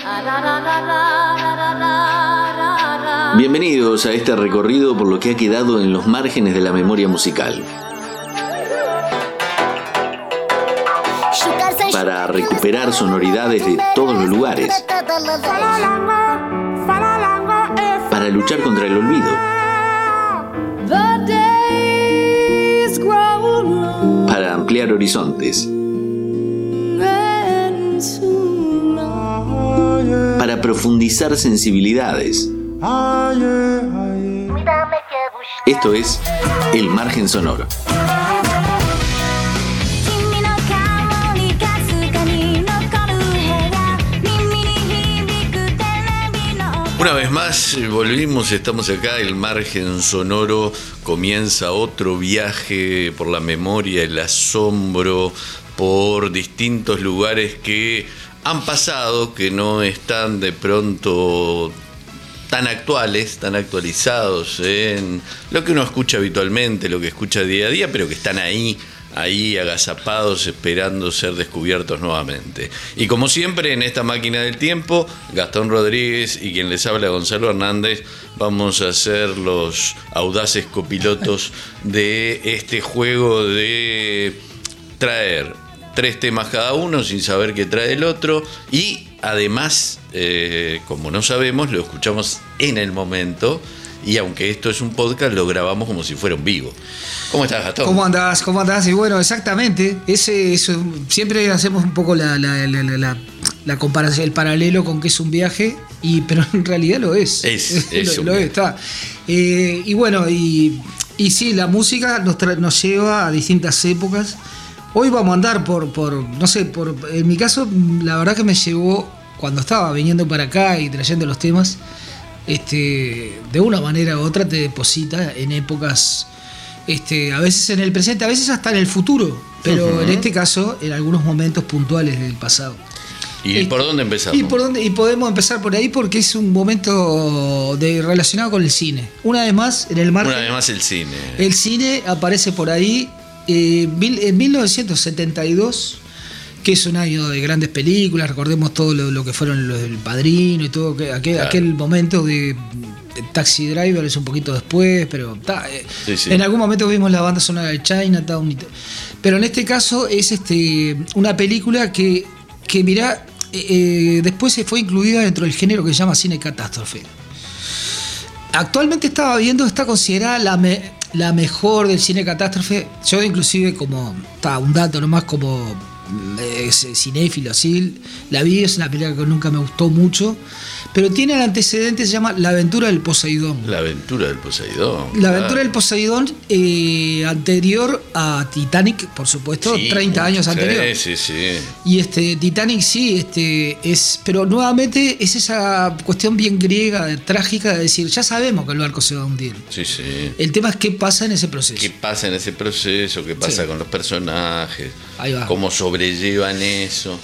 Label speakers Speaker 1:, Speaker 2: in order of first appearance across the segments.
Speaker 1: Bienvenidos a este recorrido por lo que ha quedado en los márgenes de la memoria musical. Para recuperar sonoridades de todos los lugares. Para luchar contra el olvido. Para ampliar horizontes. Para profundizar sensibilidades. Esto es El Margen Sonoro. Una vez más volvimos, estamos acá, El Margen Sonoro. Comienza otro viaje por la memoria, el asombro, por distintos lugares que han pasado, que no están de pronto tan actuales, tan actualizados en lo que uno escucha habitualmente, lo que escucha día a día, pero que están ahí agazapados, esperando ser descubiertos nuevamente. Y como siempre, en esta máquina del tiempo, Gastón Rodríguez y quien les habla, Gonzalo Hernández, vamos a ser los audaces copilotos de este juego de traer 3 temas cada uno sin saber qué trae el otro, y además, como no sabemos, lo escuchamos en el momento, y aunque esto es un podcast, lo grabamos como si fuera un vivo. ¿Cómo estás, Gastón?
Speaker 2: ¿Cómo andás? Y bueno, exactamente, eso, siempre hacemos un poco la comparación, el paralelo con que es un viaje, pero en realidad lo es. Lo es, está. Y bueno, y sí, la música nos lleva a distintas épocas. Hoy vamos a andar en mi caso, la verdad que me llevó, cuando estaba viniendo para acá y trayendo los temas, de una manera u otra te deposita en épocas, a veces en el presente, a veces hasta en el futuro, pero en este caso en algunos momentos puntuales del pasado.
Speaker 1: ¿Y por dónde empezamos?
Speaker 2: Y podemos empezar por ahí porque es un momento relacionado con el cine. Una vez más, en el margen.
Speaker 1: Una vez más el cine.
Speaker 2: El cine aparece por ahí. En 1972, que es un año de grandes películas, recordemos todo lo que fueron los del Padrino y todo aquel momento de Taxi Driver es un poquito después, pero sí. En algún momento vimos la banda sonora de Chinatown, pero en este caso es una película que mirá, después se fue incluida dentro del género que se llama cine catástrofe. Actualmente está considerada la mejor del cine catástrofe. Yo inclusive un dato nomás como cinéfilo así, la vi, es una película que nunca me gustó mucho, pero tiene el antecedente, se llama La Aventura del Poseidón. La Aventura del Poseidón, anterior a Titanic, por supuesto, sí, 30 años anterior.
Speaker 1: Sí.
Speaker 2: Y Titanic sí, pero nuevamente es esa cuestión bien griega, trágica, de decir, ya sabemos que el barco se va a hundir.
Speaker 1: Sí.
Speaker 2: El tema es qué pasa en ese proceso.
Speaker 1: ¿Qué pasa con los personajes?
Speaker 2: Ahí va.
Speaker 1: ¿Cómo sobrellevan eso?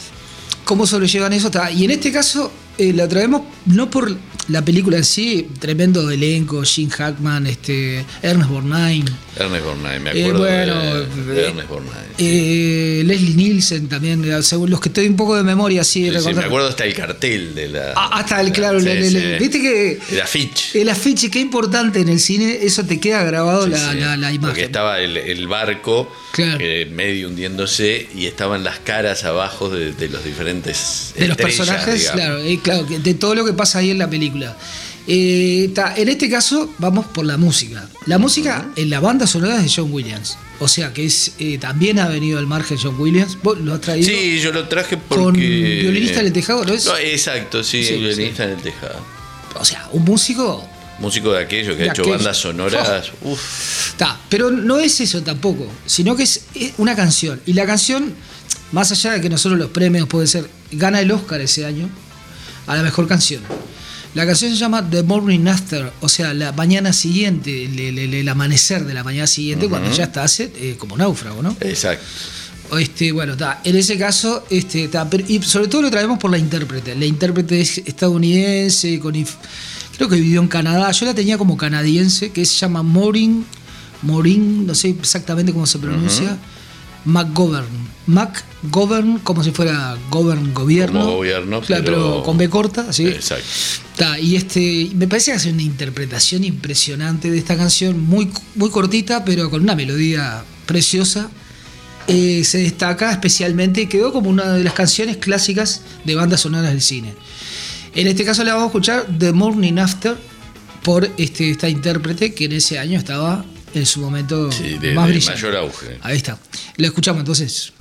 Speaker 2: Y en este caso la traemos no por la película en sí, tremendo elenco, Gene Hackman, Ernest Borgnine,
Speaker 1: me acuerdo de Ernest Borgnine.
Speaker 2: Leslie Nielsen también, según los que estoy un poco de memoria así.
Speaker 1: Sí, me acuerdo hasta el cartel de la...
Speaker 2: hasta el, claro, viste que...
Speaker 1: El
Speaker 2: afiche, qué importante en el cine, eso te queda grabado la imagen.
Speaker 1: Porque estaba el barco, claro, medio hundiéndose, y estaban las caras abajo de los diferentes
Speaker 2: de los personajes, digamos. Claro, de todo lo que pasa ahí en la película. En este caso vamos por la música. La música en la banda sonora es de John Williams. O sea que también ha venido al margen John Williams. ¿Vos lo has traído?
Speaker 1: Sí, yo lo traje porque...
Speaker 2: Con Violinista en el Tejado, ¿no es?
Speaker 1: No, exacto, sí, Violinista en el Tejado.
Speaker 2: O sea, un músico
Speaker 1: de aquello que ha hecho bandas sonoras.
Speaker 2: Pero no es eso tampoco, sino que es una canción. Y la canción, más allá de que nosotros los premios puede ser, gana el Oscar ese año a la mejor canción. La canción se llama The Morning After, o sea, la mañana siguiente, el amanecer de la mañana siguiente, cuando ya está como náufrago, ¿no?
Speaker 1: Exacto.
Speaker 2: Bueno, en ese caso, y sobre todo lo traemos por la intérprete. La intérprete es estadounidense, creo que vivió en Canadá. Yo la tenía como canadiense, que se llama Maureen, no sé exactamente cómo se pronuncia. McGovern, como si fuera gobierno.
Speaker 1: Como gobierno,
Speaker 2: claro, pero con B corta, ¿sí?
Speaker 1: Exacto.
Speaker 2: Y me parece que hace una interpretación impresionante de esta canción, muy, muy cortita, pero con una melodía preciosa. Se destaca especialmente y quedó como una de las canciones clásicas de bandas sonoras del cine. En este caso la vamos a escuchar The Morning After por esta intérprete que en ese año estaba en su momento más brillante.
Speaker 1: Mayor auge.
Speaker 2: Ahí está. La escuchamos entonces.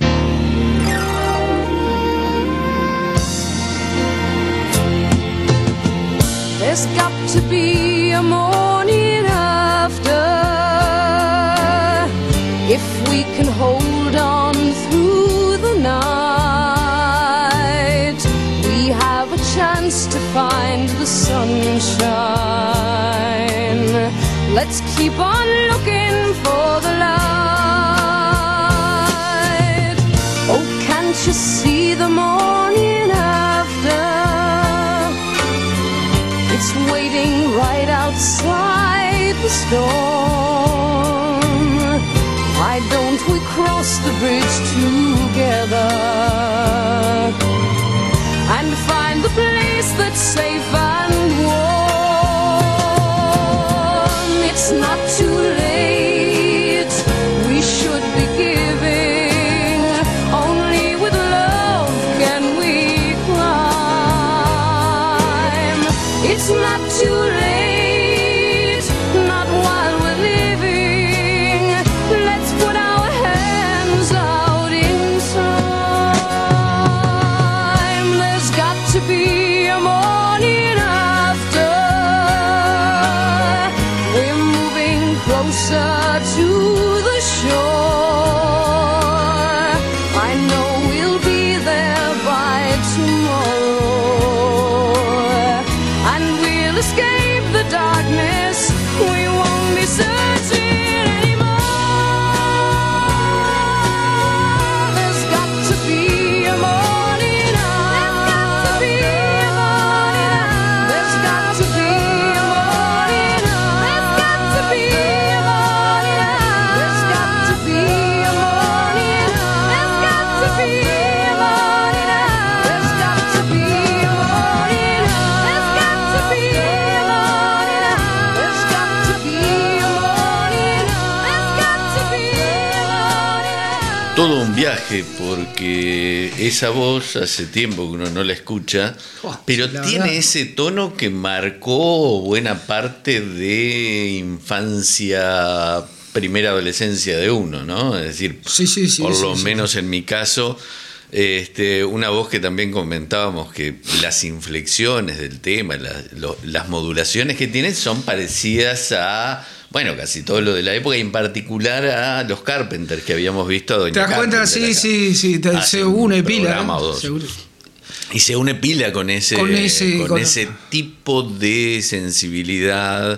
Speaker 3: There's got to be a morning after if we can hold on through the night. We have a chance to find the sunshine. Let's keep on looking for the light. Oh, can't you see the morning after? It's waiting right outside the storm. Why don't we cross the bridge together and find the place that's safe and warm? It's not too late, we should be giving. Only with love can we climb. It's not too late, not while we're living. Let's put our hands out in time. There's got to be a morning after. We're moving closer to the shore. I know we'll be there by tomorrow, and we'll escape the darkness. We won't be searching anymore. There's got to be a morning after. There's got to be a morning after. There's got to be a morning after. There's got to be a morning after. There's got to be a morning after. There's got to be a morning after. There's got to be a morning after. There's got to be a morning after.
Speaker 1: Todo un viaje, porque esa voz hace tiempo que uno no la escucha, pero tiene ese tono que marcó buena parte de infancia, primera adolescencia de uno, ¿no? Es decir, por lo menos en mi caso, una voz que también comentábamos que las inflexiones del tema, las modulaciones que tiene son parecidas a, bueno, casi todo lo de la época, y en particular a los Carpenters que habíamos visto a Doña
Speaker 2: ¿Te das cuenta?
Speaker 1: Carpenter
Speaker 2: Sí, se une pila.
Speaker 1: Seguro. Y se une pila con ese tipo de sensibilidad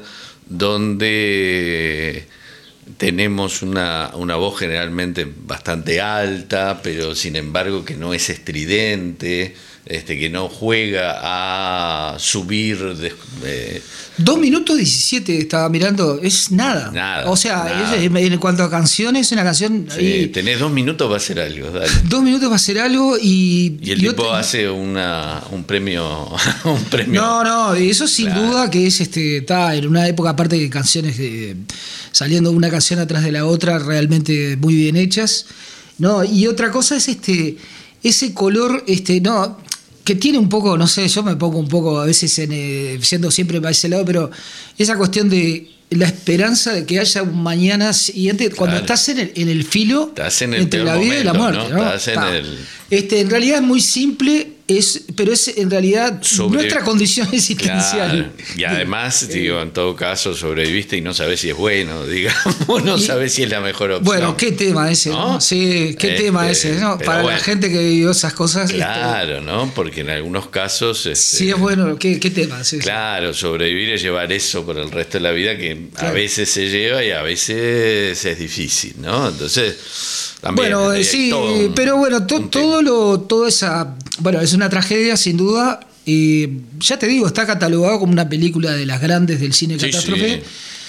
Speaker 1: donde tenemos una voz generalmente bastante alta, pero sin embargo que no es estridente, que no juega a subir.
Speaker 2: 2 minutos 17 estaba mirando, es nada. O sea,
Speaker 1: nada.
Speaker 2: En cuanto a canciones, es una canción.
Speaker 1: Sí, ahí, tenés 2 minutos para hacer algo, dale.
Speaker 2: 2 minutos para hacer algo y
Speaker 1: el tipo hace un premio.
Speaker 2: No, eso sin duda que es está en una época, aparte de canciones saliendo una canción atrás de la otra, realmente muy bien hechas. No, y otra cosa es ese color, que tiene un poco, no sé, yo me pongo un poco a veces siendo siempre para ese lado, pero esa cuestión de la esperanza de que haya un mañana siguiente, cuando estás en el filo,
Speaker 1: estás en
Speaker 2: entre la vida y la muerte, ¿no? En realidad es muy simple, pero es en realidad nuestra condición existencial.
Speaker 1: Claro. Y además, en todo caso, sobreviviste y no sabes si es bueno, digamos, no sabes si es la mejor opción.
Speaker 2: Bueno, qué tema ese, ¿no? Sí, qué tema ese, ¿no? Para la gente que vivió esas cosas.
Speaker 1: Claro, ¿no? Porque en algunos casos.
Speaker 2: Sí, es bueno, qué tema es ese.
Speaker 1: Claro, sobrevivir es llevar eso por el resto de la vida, que a veces se lleva y a veces es difícil, ¿no? Entonces. También,
Speaker 2: bueno, sí, pero bueno, todo esa. Bueno, es una tragedia sin duda. Ya te digo, está catalogado como una película de las grandes del cine catástrofe.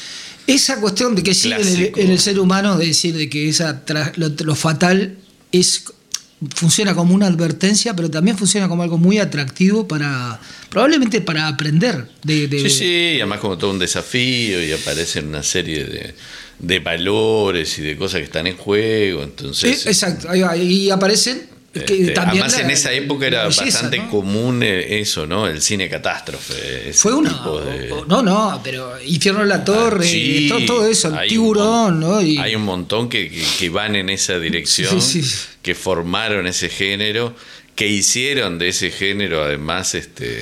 Speaker 2: Esa cuestión de que sigue
Speaker 1: Clásico.
Speaker 2: en el ser humano, de decir de que lo fatal funciona como una advertencia, pero también funciona como algo muy atractivo probablemente para aprender.
Speaker 1: Sí, además como todo un desafío y aparecen una serie de valores y de cosas que están en juego, entonces...
Speaker 2: exacto, ahí va, y aparecen... también
Speaker 1: además en esa época era
Speaker 2: belleza,
Speaker 1: bastante
Speaker 2: ¿no?
Speaker 1: común eso, ¿no? El cine catástrofe.
Speaker 2: Fue no, pero Infierno en la Torre,
Speaker 1: sí,
Speaker 2: todo eso, el
Speaker 1: hay
Speaker 2: Tiburón, ¿no?
Speaker 1: Hay un montón que van en esa dirección,
Speaker 2: Sí.
Speaker 1: que formaron ese género, que hicieron de ese género además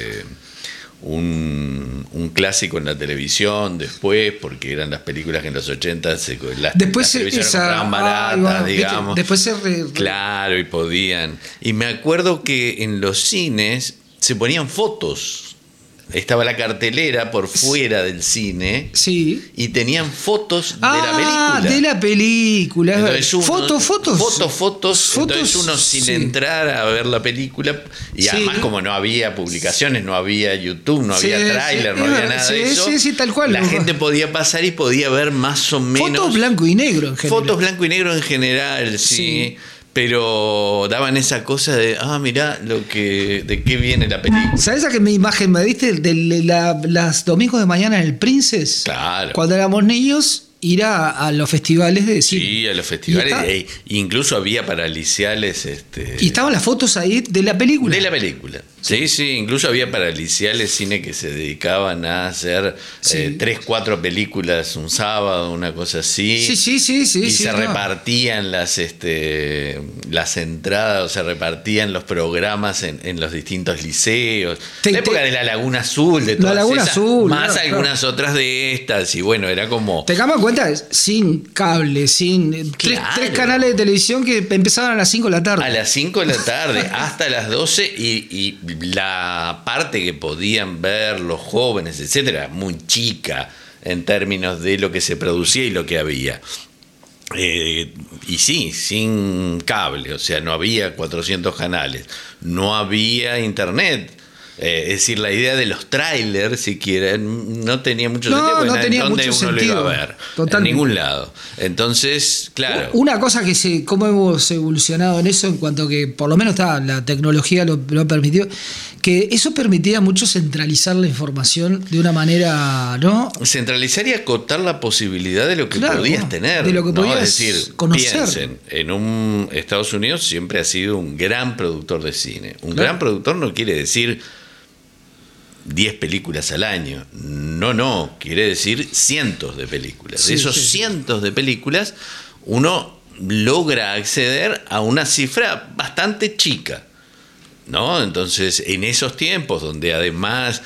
Speaker 1: un clásico en la televisión después, porque eran las películas que en los 80 las televisiones compraban baratas, digamos.
Speaker 2: Después
Speaker 1: Claro, y podían. Y me acuerdo que en los cines se ponían fotos. Estaba la cartelera por fuera del cine,
Speaker 2: sí.
Speaker 1: y tenían fotos de la película.
Speaker 2: De la película.
Speaker 1: Entonces
Speaker 2: Fotos.
Speaker 1: Entonces uno sin entrar a ver la película, y además como no había publicaciones, no había YouTube, no había tráiler, no había nada de eso.
Speaker 2: Sí, tal cual.
Speaker 1: La gente podía pasar y podía ver más o menos.
Speaker 2: Fotos blanco y negro en general.
Speaker 1: Fotos blanco y negro en general, sí. Pero daban esa cosa de, mirá de qué viene la película.
Speaker 2: ¿Sabes a qué imagen me diste? De las domingos de mañana en el Princess.
Speaker 1: Claro.
Speaker 2: Cuando éramos niños, ir a los festivales de cine.
Speaker 1: Sí, a los festivales. Incluso había paraliciales.
Speaker 2: Y estaban las fotos ahí de la película.
Speaker 1: De la película. Sí, incluso había paraliciales, cine que se dedicaban a hacer 3, 4 películas un sábado, una cosa así.
Speaker 2: Sí.
Speaker 1: Y se repartían las entradas, o se repartían los programas en los distintos liceos. La época de la Laguna Azul, de todas
Speaker 2: la Laguna
Speaker 1: esas,
Speaker 2: Azul,
Speaker 1: más
Speaker 2: claro,
Speaker 1: algunas otras de estas. Y bueno, era como...
Speaker 2: Tengamos en cuenta, sin cable, sin tres canales de televisión que empezaban a las 5 de la tarde.
Speaker 1: A las 5 de la tarde, hasta las 12, y la parte que podían ver los jóvenes, etcétera, muy chica en términos de lo que se producía y lo que había. Y sí, sin cable, o sea, no había 400 canales, no había internet. Es decir, la idea de los trailers, siquiera, no tenía mucho sentido.
Speaker 2: No tenía
Speaker 1: donde
Speaker 2: mucho
Speaker 1: uno
Speaker 2: sentido.
Speaker 1: lo iba a ver.
Speaker 2: Totalmente.
Speaker 1: En ningún lado. Entonces, claro.
Speaker 2: Una cosa que cómo hemos evolucionado en eso, en cuanto que por lo menos la tecnología lo permitió, que eso permitía mucho centralizar la información de una manera, ¿no?
Speaker 1: Centralizar y acotar la posibilidad de lo que podías tener.
Speaker 2: De lo que podías
Speaker 1: es decir,
Speaker 2: conocer.
Speaker 1: Piensen, Estados Unidos siempre ha sido un gran productor de cine. Un gran productor no quiere decir 10 películas al año. No, quiere decir cientos de películas. De esos cientos de películas, uno logra acceder a una cifra bastante chica, ¿no? Entonces, en esos tiempos donde además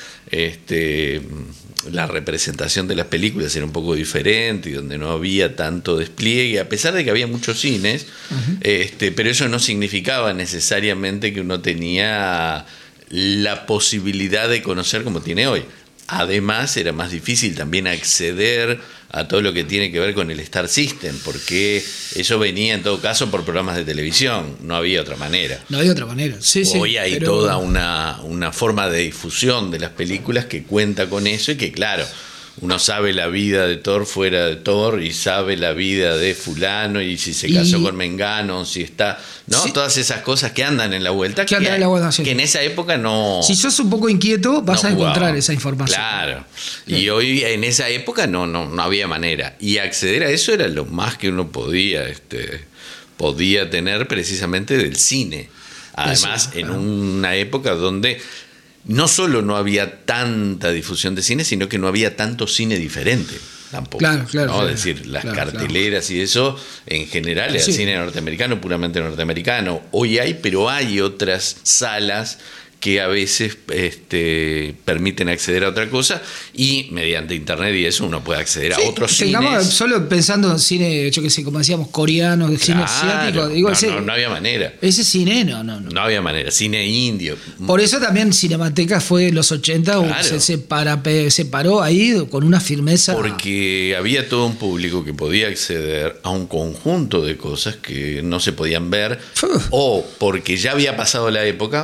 Speaker 1: la representación de las películas era un poco diferente y donde no había tanto despliegue, a pesar de que había muchos cines, pero eso no significaba necesariamente que uno tenía la posibilidad de conocer como tiene hoy. Además, era más difícil también acceder a todo lo que tiene que ver con el Star System, porque eso venía en todo caso por programas de televisión, no había otra manera. Hoy hay toda una forma de difusión de las películas que cuenta con eso, y que claro, uno sabe la vida de Thor fuera de Thor, y sabe la vida de fulano, y si se casó con Mengano, si está, ¿no? Sí. Todas esas cosas que andan en la vuelta, que en esa época no...
Speaker 2: Si sos un poco inquieto, vas a encontrar esa información.
Speaker 1: Claro. Y hoy, en esa época, no había manera. Y acceder a eso era lo más que uno podía tener precisamente del cine. Además, en una época donde no solo no había tanta difusión de cine, sino que no había tanto cine diferente tampoco. Claro. Es decir, las carteleras y eso, en general, era cine norteamericano, puramente norteamericano. Hoy pero hay otras salas que a veces permiten acceder a otra cosa, y mediante internet y eso uno puede acceder a otros cines.
Speaker 2: Solo pensando en cine, yo que sé, como decíamos, coreano, cine asiático. Digo,
Speaker 1: no había manera.
Speaker 2: Ese cine no
Speaker 1: había manera. Cine indio.
Speaker 2: Por eso también Cinemateca fue en los 80, se paró ahí con una firmeza.
Speaker 1: Porque había todo un público que podía acceder a un conjunto de cosas que no se podían ver, o porque ya había pasado la época,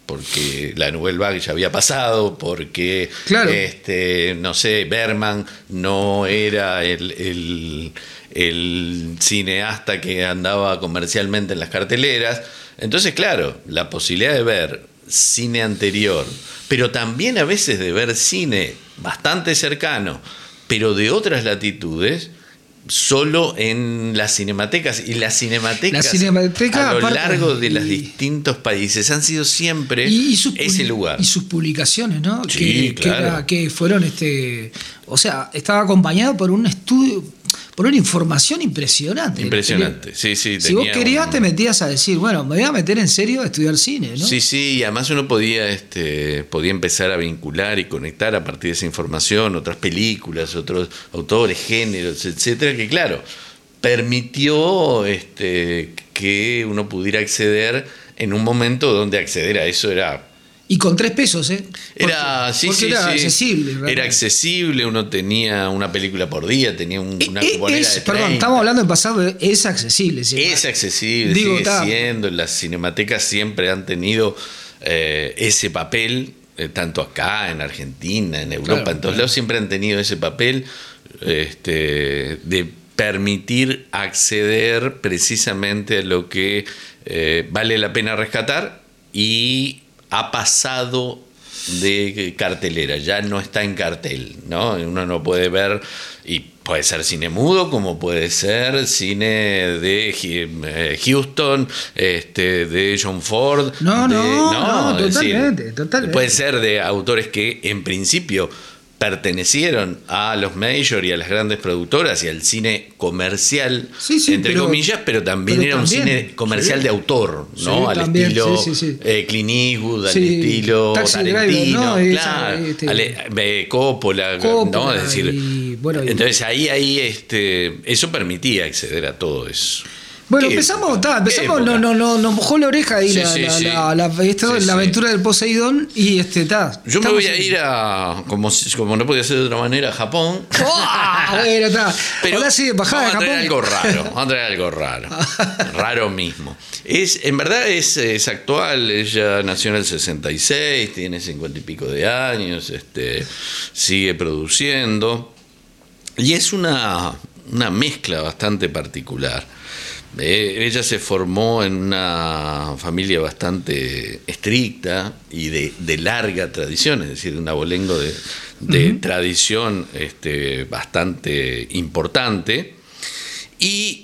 Speaker 1: porque la Nouvelle Vague ya había pasado, porque,
Speaker 2: Claro.
Speaker 1: no sé, Bergman no era el cineasta que andaba comercialmente en las carteleras. Entonces, claro, la posibilidad de ver cine anterior, pero también a veces de ver cine bastante cercano, pero de otras latitudes, solo en las cinematecas. Y las cinematecas
Speaker 2: La cinemateca,
Speaker 1: a lo
Speaker 2: aparte,
Speaker 1: largo de los
Speaker 2: y-
Speaker 1: distintos países han sido siempre ese lugar.
Speaker 2: Y sus publicaciones, ¿no?
Speaker 1: Sí, claro.
Speaker 2: Que fueron, o sea, estaba acompañado por un estudio, por una información impresionante.
Speaker 1: Impresionante, sí, sí.
Speaker 2: Si vos
Speaker 1: tenía
Speaker 2: querías, te metías a decir, bueno, me voy a meter en serio a estudiar cine, ¿no?
Speaker 1: Sí, sí, y además uno podía empezar a vincular y conectar a partir de esa información otras películas, otros autores, géneros, etcétera, que claro, permitió que uno pudiera acceder en un momento donde acceder a eso era...
Speaker 2: Y con 3 pesos, ¿eh?
Speaker 1: Era, sí,
Speaker 2: porque
Speaker 1: sí,
Speaker 2: era
Speaker 1: sí.
Speaker 2: accesible. realmente.
Speaker 1: Era accesible, uno tenía una película por día, tenía una cuponera de 30.
Speaker 2: Perdón, estamos hablando del pasado, es accesible. ¿sí?
Speaker 1: Es accesible,
Speaker 2: Digo,
Speaker 1: sigue
Speaker 2: está-
Speaker 1: siendo. Las cinematecas siempre han tenido ese papel, tanto acá, en Argentina, en Europa,
Speaker 2: Claro,
Speaker 1: en todos
Speaker 2: claro.
Speaker 1: lados, siempre han tenido ese papel de permitir acceder precisamente a lo que vale la pena rescatar y ha pasado de cartelera, ya no está en cartel, ¿no? Uno no puede ver, y puede ser cine mudo, como puede ser cine de Houston, de John Ford.
Speaker 2: No,
Speaker 1: es decir,
Speaker 2: totalmente.
Speaker 1: puede ser de autores que en principio pertenecieron a los major y a las grandes productoras y al cine comercial,
Speaker 2: Sí, sí,
Speaker 1: entre comillas, pero también era un cine comercial
Speaker 2: sí.
Speaker 1: de autor, ¿no?
Speaker 2: Sí,
Speaker 1: al
Speaker 2: también,
Speaker 1: estilo
Speaker 2: sí.
Speaker 1: Clint Eastwood, al
Speaker 2: Sí,
Speaker 1: estilo
Speaker 2: Taxi Driver,
Speaker 1: Tarantino,
Speaker 2: ¿no?
Speaker 1: claro, Coppola, ¿no?
Speaker 2: Coppola,
Speaker 1: Es decir,
Speaker 2: y, bueno, y-
Speaker 1: entonces ahí eso permitía acceder a todo eso.
Speaker 2: Bueno,
Speaker 1: ¿Qué
Speaker 2: empezamos,
Speaker 1: época? ¿Qué
Speaker 2: nos
Speaker 1: época?
Speaker 2: mojó la oreja ahí
Speaker 1: Sí,
Speaker 2: la,
Speaker 1: sí,
Speaker 2: la,
Speaker 1: sí.
Speaker 2: la, la- esto,
Speaker 1: Sí,
Speaker 2: la
Speaker 1: sí.
Speaker 2: aventura del Poseidón y
Speaker 1: Yo me
Speaker 2: estamos
Speaker 1: voy a ir como no podía ser de otra manera, a Japón.
Speaker 2: Bueno, está.
Speaker 1: Pero
Speaker 2: Ahora sí, bajada de
Speaker 1: vamos a traer
Speaker 2: Japón.
Speaker 1: algo raro, vamos a traer algo raro. Raro mismo. En verdad es actual, ella nació en el 66, tiene 50 y pico de años, sigue produciendo. Y es una mezcla bastante particular. Ella se formó en una familia bastante estricta y de larga tradición, es decir, un abolengo de tradición bastante importante. Y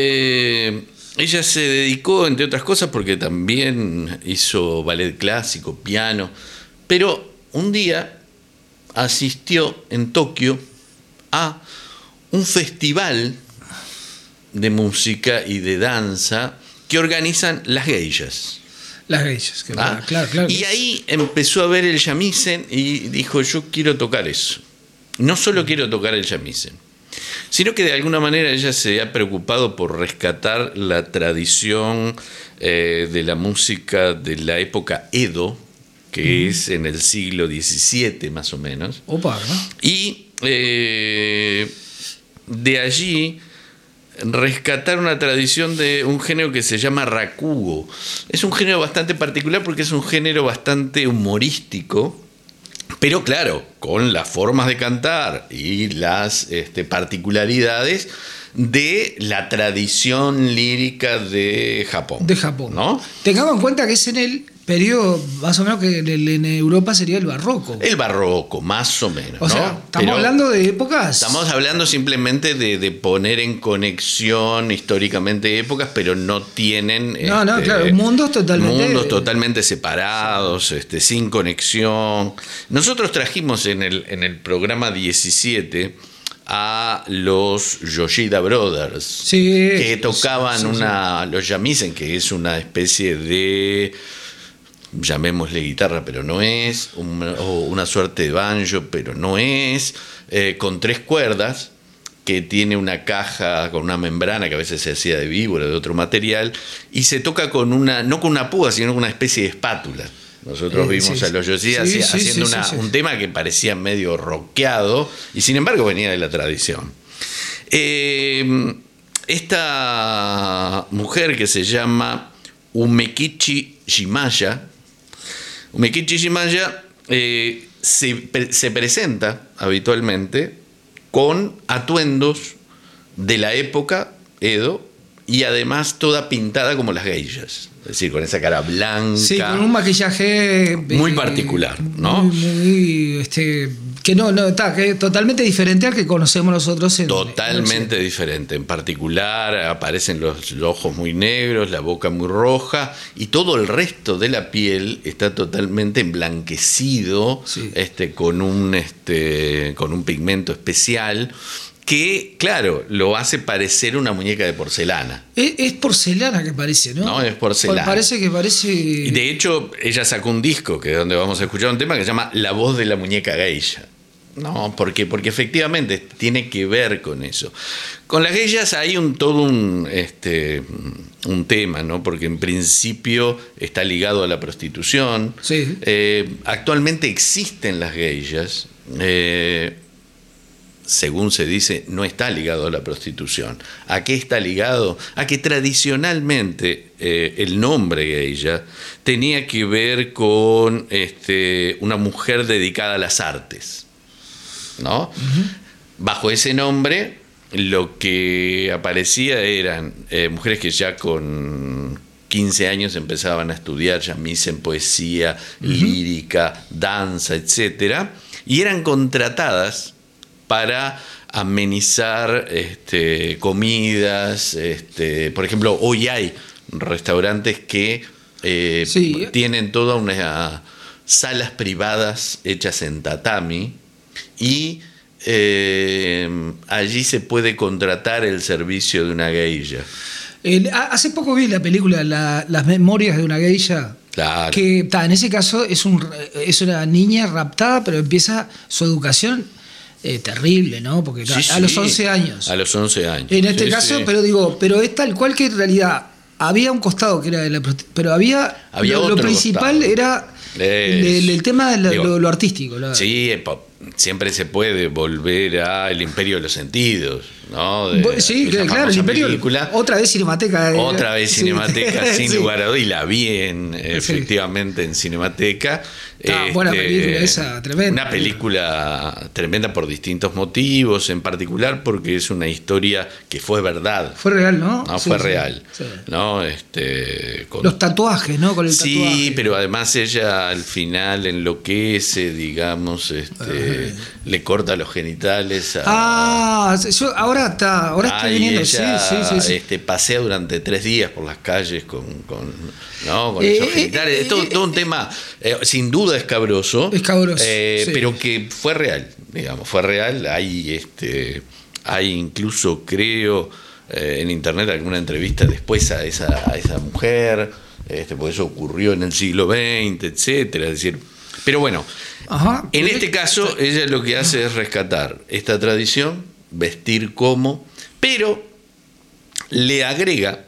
Speaker 1: ella se dedicó, entre otras cosas, porque también hizo ballet clásico, piano, pero un día asistió en Tokio a un festival de música y de danza que organizan las geishas.
Speaker 2: Las geishas, claro.
Speaker 1: Y ahí empezó a ver el shamisen y dijo, yo quiero tocar eso. No solo quiero tocar el shamisen, sino que de alguna manera ella se ha preocupado por rescatar la tradición de la música de la época Edo, que es en el siglo XVII más o menos.
Speaker 2: Opa, ¿no?
Speaker 1: Y de allí rescatar una tradición de un género que se llama rakugo. Es un género bastante particular porque es un género bastante humorístico, pero claro, con las formas de cantar y las particularidades de la tradición lírica de Japón.
Speaker 2: De Japón.
Speaker 1: ¿No?
Speaker 2: Tengamos en cuenta que es en el periodo, más o menos, que en Europa sería el barroco.
Speaker 1: El barroco, más o menos.
Speaker 2: O sea,
Speaker 1: ¿no?
Speaker 2: estamos
Speaker 1: Pero
Speaker 2: hablando de épocas.
Speaker 1: estamos hablando simplemente de poner en conexión históricamente épocas, pero no tienen...
Speaker 2: No, claro, mundos
Speaker 1: totalmente separados, sin conexión. Nosotros trajimos en el programa 17 a los Yoshida Brothers,
Speaker 2: Sí,
Speaker 1: que tocaban
Speaker 2: sí.
Speaker 1: los shamisen, que es una especie de... llamémosle guitarra, pero no es, o una suerte de banjo, pero no es, con 3 cuerdas, que tiene una caja con una membrana que a veces se hacía de víbora, de otro material, y se toca no con una púa, sino con una especie de espátula. Nosotros vimos a los Yoshida haciendo un tema que parecía medio rockeado, y sin embargo venía de la tradición. Esta mujer que se llama Umekichi Shimaya Umekichi Shimaya se presenta habitualmente con atuendos de la época Edo y además toda pintada como las geishas. Es decir, con esa cara blanca.
Speaker 2: Sí, con un maquillaje
Speaker 1: muy particular, ¿no?
Speaker 2: Muy, que que es totalmente diferente al que conocemos nosotros.
Speaker 1: Totalmente diferente. En particular aparecen los ojos muy negros, la boca muy roja y todo el resto de la piel está totalmente emblanquecido,
Speaker 2: sí,
Speaker 1: con un pigmento especial que, claro, lo hace parecer una muñeca de porcelana.
Speaker 2: Es porcelana que parece, ¿no?
Speaker 1: No, es porcelana.
Speaker 2: Parece que parece...
Speaker 1: Y de hecho, ella sacó un disco, que es donde vamos a escuchar un tema que se llama La voz de la muñeca geisha. No, ¿por qué? Porque efectivamente tiene que ver con eso. Con las geishas hay todo un tema, ¿no? Porque en principio está ligado a la prostitución.
Speaker 2: Sí.
Speaker 1: Actualmente existen las geishas. Según se dice, no está ligado a la prostitución. ¿A qué está ligado? A que tradicionalmente el nombre geisha tenía que ver con una mujer dedicada a las artes, ¿no? Uh-huh. Bajo ese nombre, lo que aparecía eran mujeres que ya con 15 años empezaban a estudiar en poesía, uh-huh, lírica, danza, etcétera, y eran contratadas para amenizar comidas. Por ejemplo, hoy hay restaurantes que sí, tienen todas unas salas privadas hechas en tatami y allí se puede contratar el servicio de una geisha.
Speaker 2: Hace poco vi la película Las memorias de una geisha.
Speaker 1: Claro.
Speaker 2: Que en ese caso es una niña raptada, pero empieza su educación terrible, ¿no? Porque
Speaker 1: sí,
Speaker 2: a los 11 años.
Speaker 1: A los 11 años.
Speaker 2: En este caso, sí. Pero es tal cual que en realidad había un costado que era de la prostitución, pero había lo principal costado. Era el tema de lo artístico.
Speaker 1: Sí, siempre se puede volver al imperio de los sentidos, ¿no?
Speaker 2: Sí, claro, el imperio.
Speaker 1: Película.
Speaker 2: Otra vez Cinemateca.
Speaker 1: Otra vez Cinemateca,
Speaker 2: sí,
Speaker 1: sin
Speaker 2: sí,
Speaker 1: lugar a dudas, y la vi efectivamente en Cinemateca.
Speaker 2: Buena película esa, tremenda.
Speaker 1: Una película tremenda por distintos motivos, en particular porque es una historia que fue verdad.
Speaker 2: Fue real, ¿no?
Speaker 1: No,
Speaker 2: sí,
Speaker 1: fue real.
Speaker 2: Sí.
Speaker 1: ¿No?
Speaker 2: Los tatuajes, ¿no? Con el tatuaje.
Speaker 1: Sí, pero además ella al final enloquece, digamos, le corta los genitales
Speaker 2: ahora está viniendo.
Speaker 1: Ella,
Speaker 2: sí.
Speaker 1: Pasea durante 3 días por las calles con esos genitales. Es todo un tema, sin duda escabroso.
Speaker 2: Sí.
Speaker 1: Pero que fue real, digamos, fue real. Hay incluso, creo, en internet alguna entrevista después a esa mujer, porque eso ocurrió en el siglo XX, etcétera. Es decir, pero bueno,
Speaker 2: ajá,
Speaker 1: en este caso ella lo que hace es rescatar esta tradición, vestir como, pero le agrega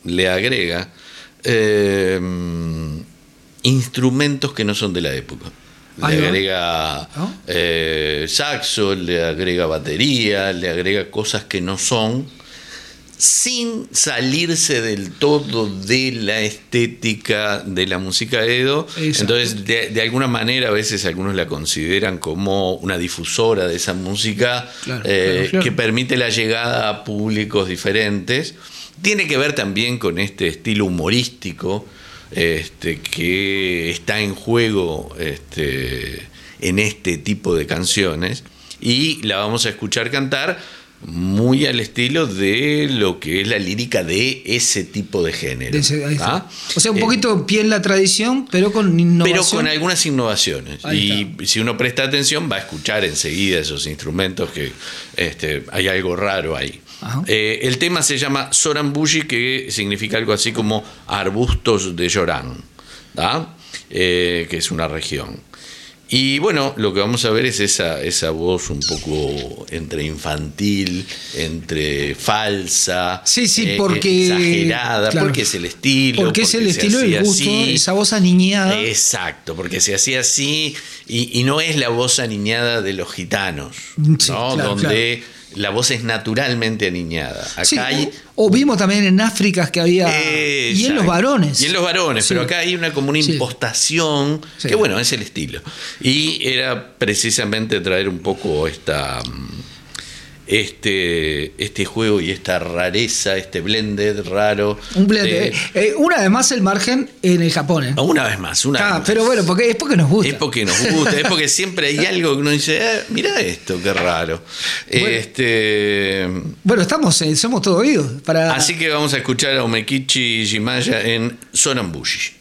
Speaker 1: instrumentos que no son de la época. Le agrega saxo, le agrega batería, le agrega cosas que no son, sin salirse del todo de la estética de la música Edo. Exacto. Entonces, de alguna manera, a veces algunos la consideran como una difusora de esa música, claro. Que permite la llegada a públicos diferentes. Tiene que ver también con este estilo humorístico que está en juego en este tipo de canciones, y la vamos a escuchar cantar muy al estilo de lo que es la lírica de ese tipo de género.
Speaker 2: O sea, un poquito pie en la tradición, pero con innovación.
Speaker 1: Pero con algunas innovaciones. Y si uno presta atención, va a escuchar enseguida esos instrumentos que hay algo raro ahí. El tema se llama Sorambushi, que significa algo así como arbustos de Yorán, que es una región. Y bueno, lo que vamos a ver es esa voz un poco entre infantil, entre falsa,
Speaker 2: porque,
Speaker 1: exagerada, claro, porque es el estilo.
Speaker 2: Porque es el estilo del gusto, así, esa voz aniñada.
Speaker 1: Exacto, porque se hacía así, y no es la voz aniñada de los gitanos, ¿no? Claro, donde la voz es naturalmente aniñada. Acá hay
Speaker 2: O vimos también en África que había... Y en los varones.
Speaker 1: Y en los varones,
Speaker 2: Sí.
Speaker 1: pero acá hay como una
Speaker 2: Sí.
Speaker 1: impostación,
Speaker 2: Sí.
Speaker 1: que bueno, es el estilo. Y era precisamente traer un poco este juego y esta rareza, este blended raro.
Speaker 2: Un blend. Una vez más el margen en el Japón.
Speaker 1: Una vez más, una vez más.
Speaker 2: Pero bueno, es porque nos gusta.
Speaker 1: Es porque nos gusta, es porque siempre hay algo que uno dice, mirá esto, qué raro.
Speaker 2: Bueno, somos todo oídos.
Speaker 1: Así que vamos a escuchar a Umekichi Shimaya en Sonambushi.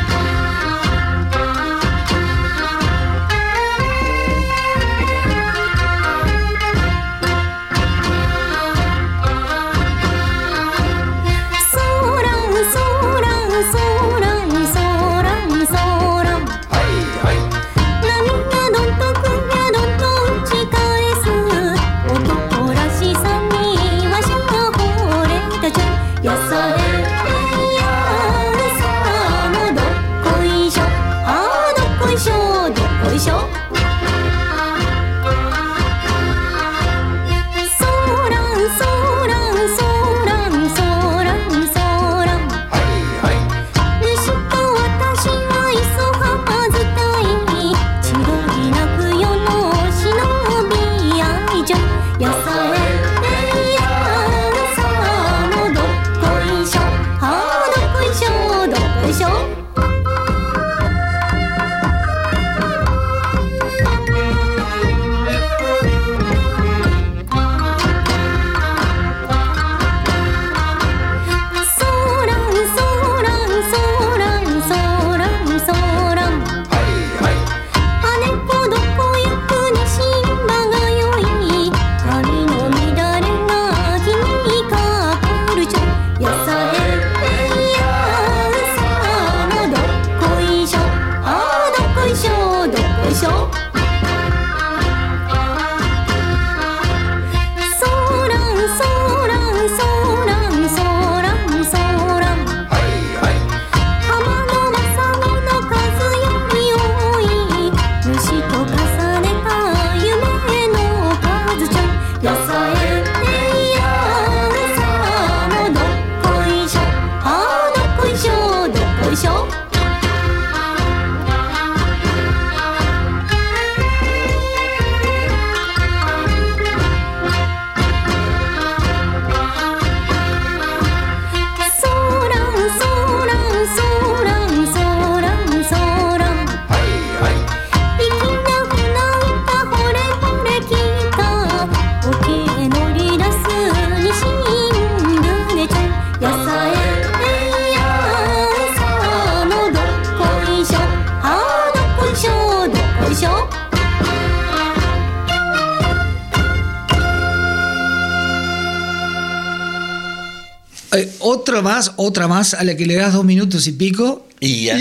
Speaker 2: Otra más a la que le das 2 minutos y pico
Speaker 1: y ya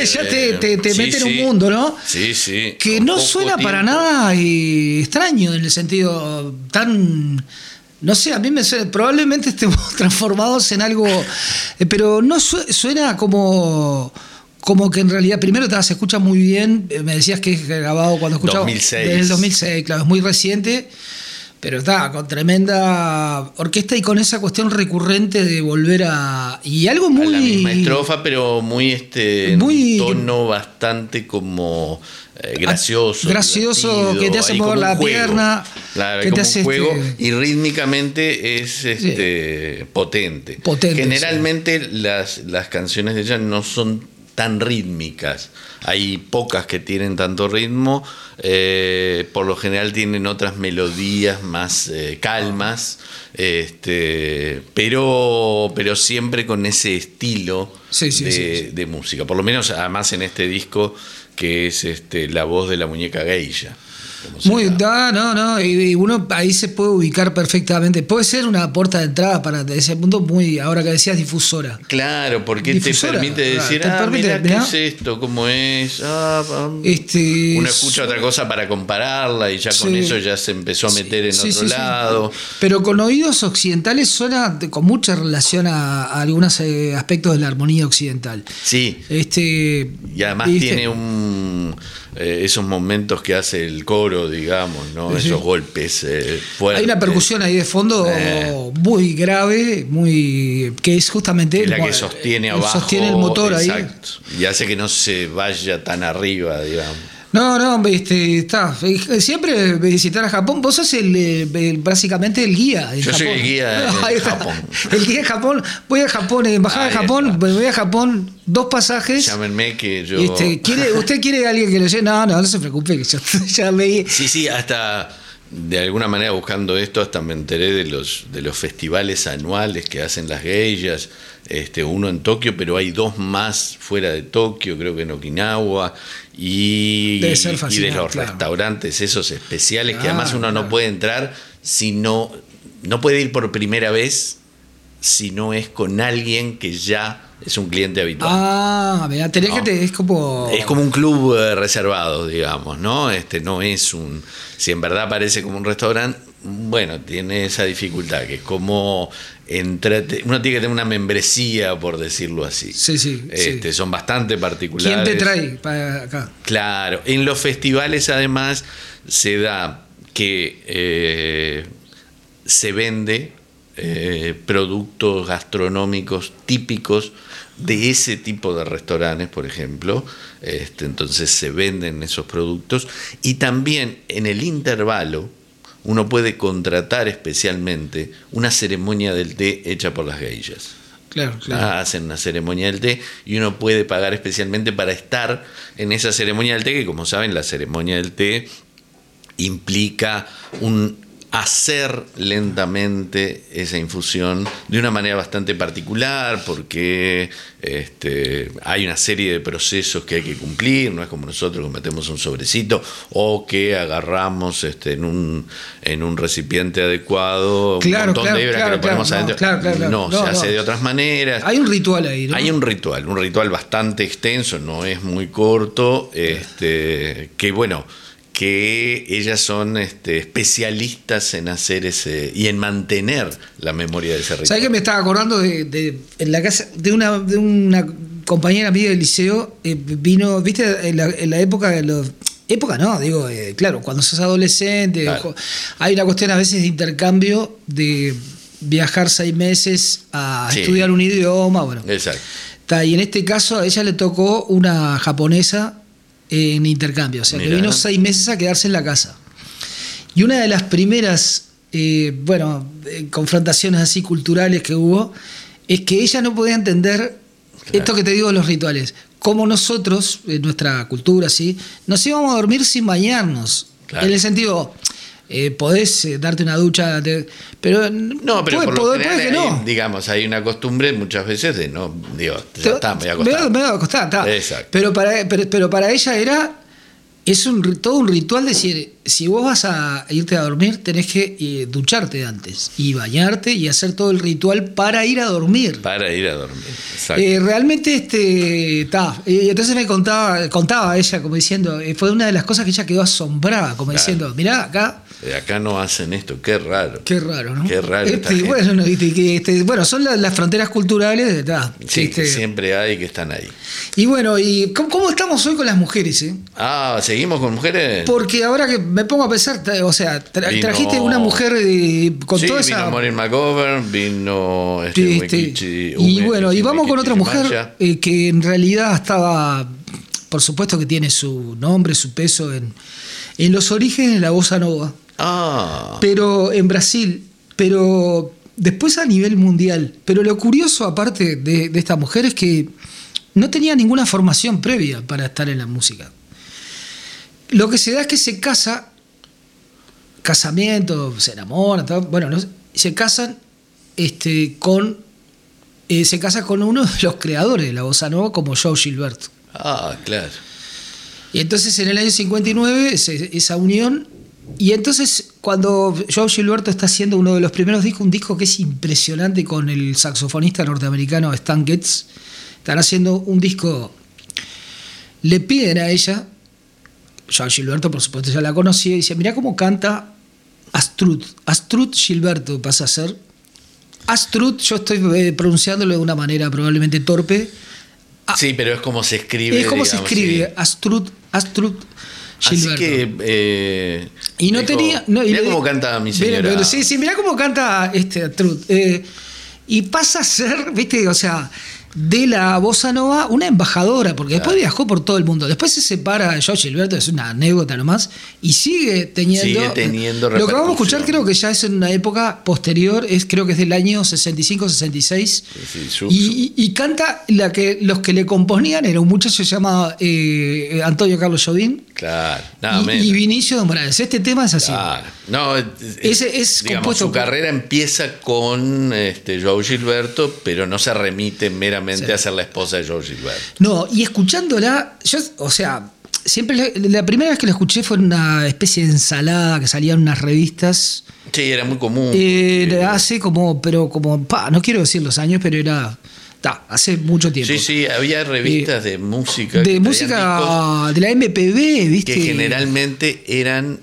Speaker 2: te mete en un mundo, ¿no?
Speaker 1: Sí, sí.
Speaker 2: Que no suena para nada extraño en el sentido tan... No sé, a mí me suena, probablemente estemos transformados en algo, pero no suena como que en realidad primero se escucha muy bien. Me decías que es grabado cuando escuchaba
Speaker 1: 2006.
Speaker 2: Desde el 2006, claro, es muy reciente. Pero está con tremenda orquesta y con esa cuestión recurrente de volver a... Y algo muy...
Speaker 1: A la misma estrofa, pero muy un tono bastante como gracioso.
Speaker 2: Gracioso,
Speaker 1: divertido.
Speaker 2: que te hace mover la pierna.
Speaker 1: Claro,
Speaker 2: que
Speaker 1: como
Speaker 2: te hace
Speaker 1: un juego. Y rítmicamente es potente. Generalmente sí. Las canciones de ella no son tan rítmicas. Hay pocas que tienen tanto ritmo, por lo general tienen otras melodías más calmas, pero siempre con ese estilo de música. Por lo menos, además en este disco, que es la voz de la muñeca geisha.
Speaker 2: Muy, y uno ahí se puede ubicar perfectamente. Puede ser una puerta de entrada para ese mundo muy, ahora que decías, difusora.
Speaker 1: Claro, porque difusora, te permite decir, mira, ¿qué es esto? ¿Cómo es? Uno escucha otra cosa para compararla y ya con eso ya se empezó a meter en otro lado.
Speaker 2: Pero con oídos occidentales suena con mucha relación a algunos aspectos de la armonía occidental.
Speaker 1: Sí. Y además tiene un esos momentos que hace el coro, digamos, ¿no?
Speaker 2: Sí.
Speaker 1: Esos golpes fuertes.
Speaker 2: Hay una percusión ahí de fondo muy grave, que es justamente
Speaker 1: la que sostiene abajo.
Speaker 2: Sostiene el motor ahí.
Speaker 1: Exacto. Y hace que no se vaya tan arriba, digamos.
Speaker 2: No, está. Siempre visitar a Japón. Vos sos básicamente el guía.
Speaker 1: Yo soy el guía de Japón.
Speaker 2: El guía de Japón. Voy a Japón, embajada de Japón, voy a Japón, 2 pasajes.
Speaker 1: Llámenme que yo.
Speaker 2: ¿Usted quiere a alguien que lo lleve? No se preocupe, que yo ya leí.
Speaker 1: Sí, hasta de alguna manera buscando esto, hasta me enteré de los festivales anuales que hacen las geishas. Uno en Tokio, pero hay 2 más fuera de Tokio, creo que en Okinawa, y de los restaurantes esos especiales, que además uno no puede entrar si no puede ir por primera vez si no es con alguien que ya es un cliente habitual.
Speaker 2: Mira, es como
Speaker 1: un club reservado, digamos, ¿no? No es un... Si en verdad parece como un restaurante, bueno, tiene esa dificultad, que es como uno tiene que tener una membresía, por decirlo así.
Speaker 2: Sí.
Speaker 1: Son bastante particulares.
Speaker 2: ¿Quién te trae para acá?
Speaker 1: Claro, en los festivales además se da que se vende productos gastronómicos típicos de ese tipo de restaurantes, por ejemplo. Entonces se venden esos productos, y también en el intervalo uno puede contratar especialmente una ceremonia del té hecha por las geishas.
Speaker 2: Claro.
Speaker 1: Hacen una ceremonia del té y uno puede pagar especialmente para estar en esa ceremonia del té, que como saben, la ceremonia del té implica hacer lentamente esa infusión de una manera bastante particular, porque hay una serie de procesos que hay que cumplir. No es como nosotros que metemos un sobrecito o que agarramos en un recipiente adecuado un montón de hebras que lo ponemos adentro. Se hace de otras maneras.
Speaker 2: Hay un ritual ahí, ¿no?
Speaker 1: Hay un ritual bastante extenso, no es muy corto, que bueno, que ellas son especialistas en hacer y en mantener la memoria de ese ritual.
Speaker 2: ¿Sabes que me estaba acordando en la casa de una compañera mía del liceo? Vino, viste, en la época de los... Época no, digo, claro, cuando sos adolescente, claro. Hay una cuestión a veces de intercambio, de viajar 6 meses a estudiar un idioma, bueno.
Speaker 1: Exacto.
Speaker 2: Y en este caso a ella le tocó una japonesa en intercambio, o sea, que vino 6 meses a quedarse en la casa. Y una de las primeras confrontaciones así culturales que hubo es que ella no podía entender esto que te digo de los rituales. Como nosotros, en nuestra cultura, ¿sí?, nos íbamos a dormir sin bañarnos. Claro. En el sentido, podés darte una ducha, pero
Speaker 1: por lo general, que no. Digamos, hay una costumbre muchas veces de no, digo, ya está, me voy a acostar.
Speaker 2: Exacto. Pero para ella es todo un ritual. Decir, si vos vas a irte a dormir, tenés que ducharte antes y bañarte y hacer todo el ritual para ir a dormir. Exacto. Realmente y entonces me contaba ella, como diciendo, fue una de las cosas que ella quedó asombrada, como diciendo, mirá,
Speaker 1: acá no hacen esto, qué raro.
Speaker 2: Qué raro, ¿no?
Speaker 1: Qué raro.
Speaker 2: Bueno, son las fronteras culturales.
Speaker 1: Que siempre hay, que están ahí.
Speaker 2: Y bueno, ¿y cómo estamos hoy con las mujeres?
Speaker 1: ¿Seguimos con mujeres?
Speaker 2: Porque ahora que me pongo a pensar, o sea, trajiste una mujer con toda esa...
Speaker 1: vino Maureen McGovern, vino Uekichi,
Speaker 2: y bueno, y vamos con otra mujer que en realidad estaba, por supuesto que tiene su nombre, su peso en los orígenes de la bossa nova. Pero en Brasil, pero después a nivel mundial. Pero lo curioso, aparte de esta mujer, es que no tenía ninguna formación previa para estar en la música. Lo que se da es que se casa, casamiento, se enamoran, se casan se casa con uno de los creadores de la bossa nova, como João Gilberto.
Speaker 1: Claro.
Speaker 2: Y entonces en el año 59 esa unión, y entonces cuando João Gilberto está haciendo uno de los primeros discos, un disco que es impresionante, con el saxofonista norteamericano Stan Getz, están haciendo un disco, le piden a ella, João Gilberto por supuesto ya la conocía, y dice, mirá cómo canta Astrud Gilberto pasa a ser. Astrud, yo estoy pronunciándolo de una manera probablemente torpe,
Speaker 1: Sí, pero es como se escribe.
Speaker 2: Es como se
Speaker 1: digamos,
Speaker 2: escribe,
Speaker 1: sí.
Speaker 2: Astrud Gilberto.
Speaker 1: Así que.
Speaker 2: Y no tenía. No,
Speaker 1: mirá cómo canta mi señora.
Speaker 2: Sí, mirá cómo canta Astrud. Y pasa a ser, viste, o sea, de la bossa nova una embajadora, porque después viajó por todo el mundo. Después se separa de Joao Gilberto, es una anécdota nomás, y sigue teniendo
Speaker 1: lo que
Speaker 2: vamos a escuchar creo que ya es en una época posterior, creo que es del año 65-66, y canta los que le componían, era un muchacho llamado Antonio Carlos Jobim,
Speaker 1: claro,
Speaker 2: y Vinicio de Morales. Este tema es así.
Speaker 1: Claro. No,
Speaker 2: es
Speaker 1: digamos,
Speaker 2: compuesto
Speaker 1: su carrera empieza con Joao Gilberto, pero no se remite meramente a ser la esposa de Joao Gilberto.
Speaker 2: No, y escuchándola, yo, o sea, siempre la primera vez que la escuché fue en una especie de ensalada que salía en unas revistas.
Speaker 1: Sí, era muy común.
Speaker 2: Hace como, no quiero decir los años, pero era hace mucho tiempo.
Speaker 1: Sí, había revistas de música.
Speaker 2: De música, de la MPB, ¿viste?
Speaker 1: Que generalmente eran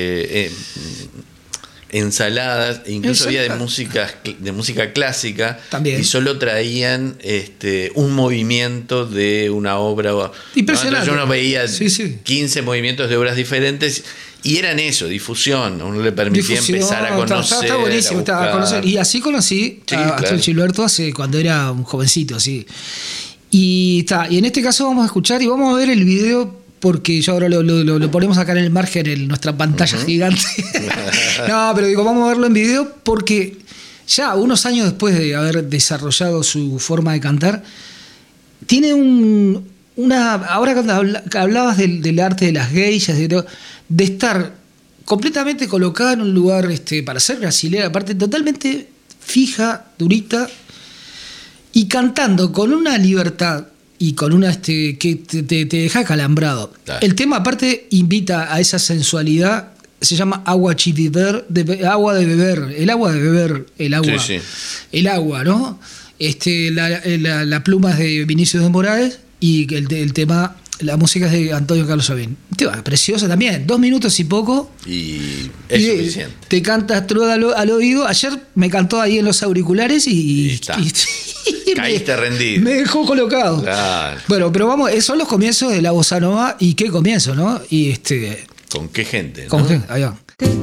Speaker 1: ensaladas, incluso había de música clásica.
Speaker 2: También.
Speaker 1: Y solo traían un movimiento de una obra.
Speaker 2: Impresionante.
Speaker 1: Yo no veía 15 movimientos de obras diferentes. Y eran eso, difusión. A uno le permitía empezar a conocer.
Speaker 2: Está buenísimo, a conocer. Y así conocí a Astrud Gilberto cuando era un jovencito, así. Y en este caso vamos a escuchar y vamos a ver el video, porque yo ahora lo ponemos acá en el margen, en nuestra pantalla gigante. No, pero digo, vamos a verlo en video porque ya unos años después de haber desarrollado su forma de cantar, tiene ahora cuando hablabas del arte de las geishas, de estar completamente colocada en un lugar para ser brasilera, aparte totalmente fija, durita, y cantando con una libertad y con una que te deja calambrado. Claro. El tema aparte invita a esa sensualidad, se llama agua chiviver, agua de beber, el agua, sí. El agua, ¿no? La pluma es de Vinicio de Morales y el tema, la música es de Antonio Carlos Jobim. Un tema precioso también, 2 minutos y poco.
Speaker 1: Y es suficiente.
Speaker 2: Te canta Astrud al oído. Ayer me cantó ahí en los auriculares y
Speaker 1: caíste rendido.
Speaker 2: Me dejó colocado.
Speaker 1: Claro.
Speaker 2: Bueno, pero vamos, esos son los comienzos de la bossa nova. Y qué comienzo, ¿no? Y
Speaker 1: ¿con qué gente? ¿No?
Speaker 2: Con gente, ahí va.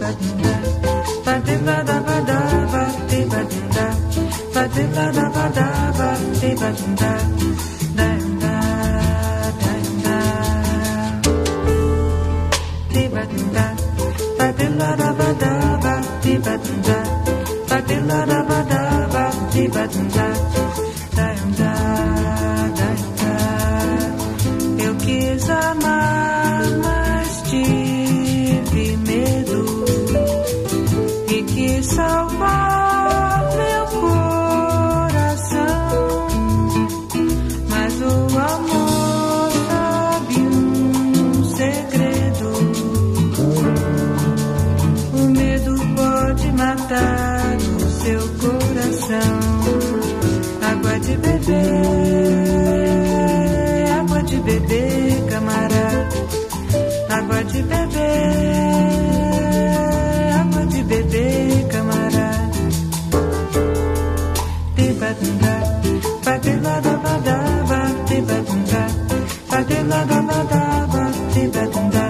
Speaker 3: Eu quis amar, mas tive medo e quis salvar meu coração, mas o amor sabe um segredo. O medo pode matar o seu coração. Água de beber, camarada. Água de beber, camarada. Tibadunda, padelada badaba, tibadunda, padelada badaba, tibadunda.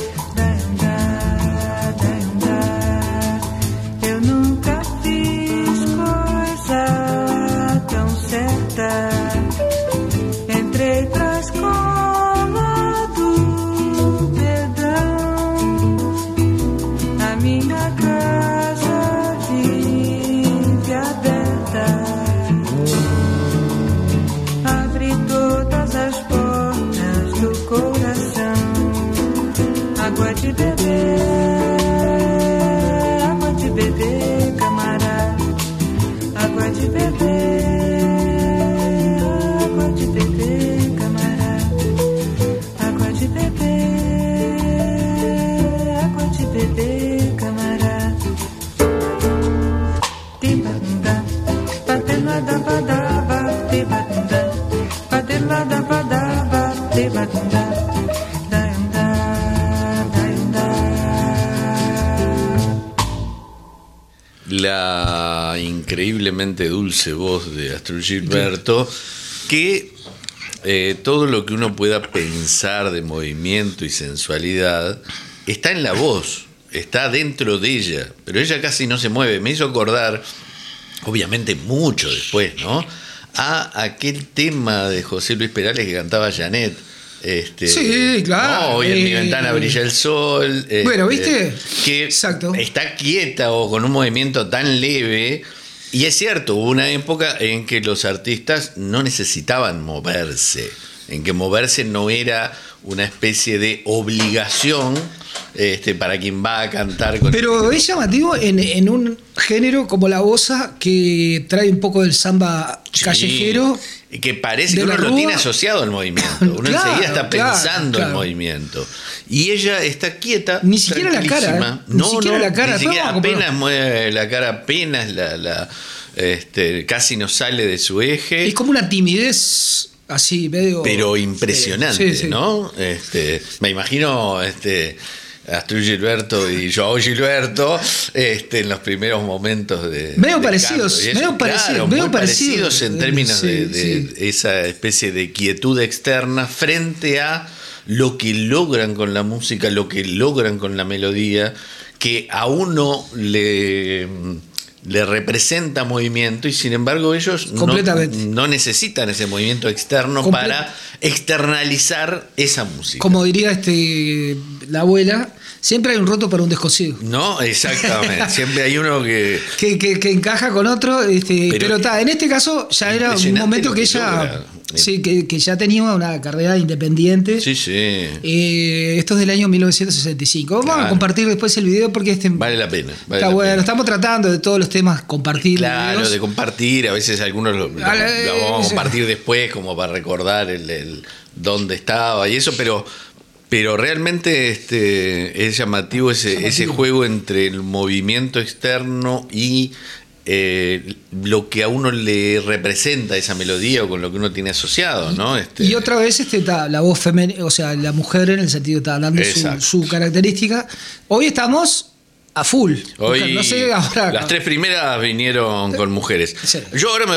Speaker 3: Eu nunca fiz coisa tão certa. Entrei pra escola do perdão. A minha casa vive aberta. Abre todas as portas do coração. Água de beber, camarada. Água de beber, camarada. Água de beber, camarada. Tibadunda, padelada badaba, tibadunda, padelada badaba, tibadunda. La
Speaker 1: increíblemente dulce voz de Astrud Gilberto, que todo lo que uno pueda pensar de movimiento y sensualidad está en la voz, está dentro de ella, pero ella casi no se mueve. Me hizo acordar, obviamente mucho después, ¿no?, a aquel tema de José Luis Perales que cantaba Janet.
Speaker 2: Sí, claro.
Speaker 1: No, hoy en mi ventana brilla el sol.
Speaker 2: Bueno, ¿viste?
Speaker 1: Que
Speaker 2: Exacto.
Speaker 1: está quieta o con un movimiento tan leve. Y es cierto, hubo una época en que los artistas no necesitaban moverse, en que moverse no era una especie de obligación para quien va a cantar con.
Speaker 2: Pero es llamativo en un género como la bossa, que trae un poco del samba callejero.
Speaker 1: Que parece que uno lo tiene asociado al movimiento. Uno
Speaker 2: Claro,
Speaker 1: enseguida está pensando
Speaker 2: claro.
Speaker 1: en movimiento. Y ella está quieta.
Speaker 2: Ni siquiera la cara,
Speaker 1: tranquilísima.
Speaker 2: Ni siquiera la cara.
Speaker 1: Ni siquiera,
Speaker 2: No,
Speaker 1: apenas mueve la cara, apenas casi no sale de su eje.
Speaker 2: Es como una timidez así, medio.
Speaker 1: Pero impresionante,
Speaker 2: Sí.
Speaker 1: ¿no? Me imagino Astrud Gilberto y Joao Gilberto en los primeros momentos de.
Speaker 2: Medio
Speaker 1: de
Speaker 2: parecidos,
Speaker 1: canto. Y eso,
Speaker 2: medio parecidos,
Speaker 1: claro,
Speaker 2: medio
Speaker 1: muy parecidos en términos
Speaker 2: Sí,
Speaker 1: de esa especie de quietud externa frente a lo que logran con la música, lo que logran con la melodía, que a uno le representa movimiento y sin embargo ellos no necesitan ese movimiento externo para externalizar esa música.
Speaker 2: Como diría la abuela, siempre hay un roto para un descosido.
Speaker 1: No, exactamente. Siempre hay uno que
Speaker 2: encaja con otro, pero en este caso ya era un momento que ella que ya tenía una carrera independiente.
Speaker 1: Sí.
Speaker 2: Esto es del año 1965. Vamos a compartir después el video porque
Speaker 1: vale la pena.
Speaker 2: Está bueno. Estamos tratando de todos los temas compartir.
Speaker 1: Claro,
Speaker 2: videos.
Speaker 1: de compartir. A veces algunos lo vamos a compartir después como para recordar el dónde estaba y eso, pero realmente es llamativo ese juego entre el movimiento externo y lo que a uno le representa esa melodía o con lo que uno tiene asociado, ¿no?
Speaker 2: Y otra vez la voz femenina, o sea, la mujer en el sentido está dando su característica. Hoy estamos a full.
Speaker 1: Hoy
Speaker 2: no sé ahora.
Speaker 1: Las tres primeras vinieron con mujeres.
Speaker 2: Sí.
Speaker 1: Yo ahora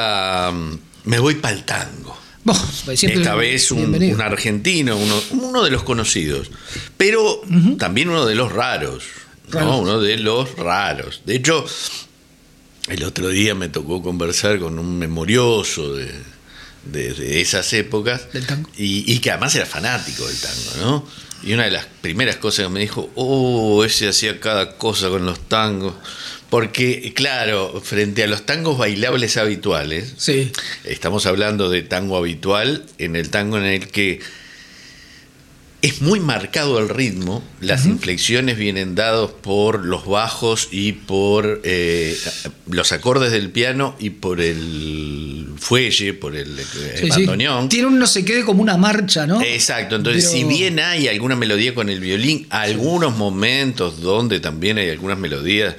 Speaker 1: me voy para el tango. Esta vez un argentino, uno de los conocidos, pero también uno de los raros, ¿no? Uno de los raros. De hecho, el otro día me tocó conversar con un memorioso de esas épocas
Speaker 2: del tango.
Speaker 1: Y que además era fanático del tango, ¿no? Y una de las primeras cosas que me dijo, ese hacía cada cosa con los tangos. Porque, claro, frente a los tangos bailables habituales, estamos hablando de tango habitual, en el tango en el que es muy marcado el ritmo, las inflexiones vienen dados por los bajos y por los acordes del piano y por el fuelle, por el bandoneón.
Speaker 2: Tiene un no sé qué como una marcha, ¿no?
Speaker 1: Exacto, entonces si bien hay alguna melodía con el violín, algunos momentos donde también hay algunas melodías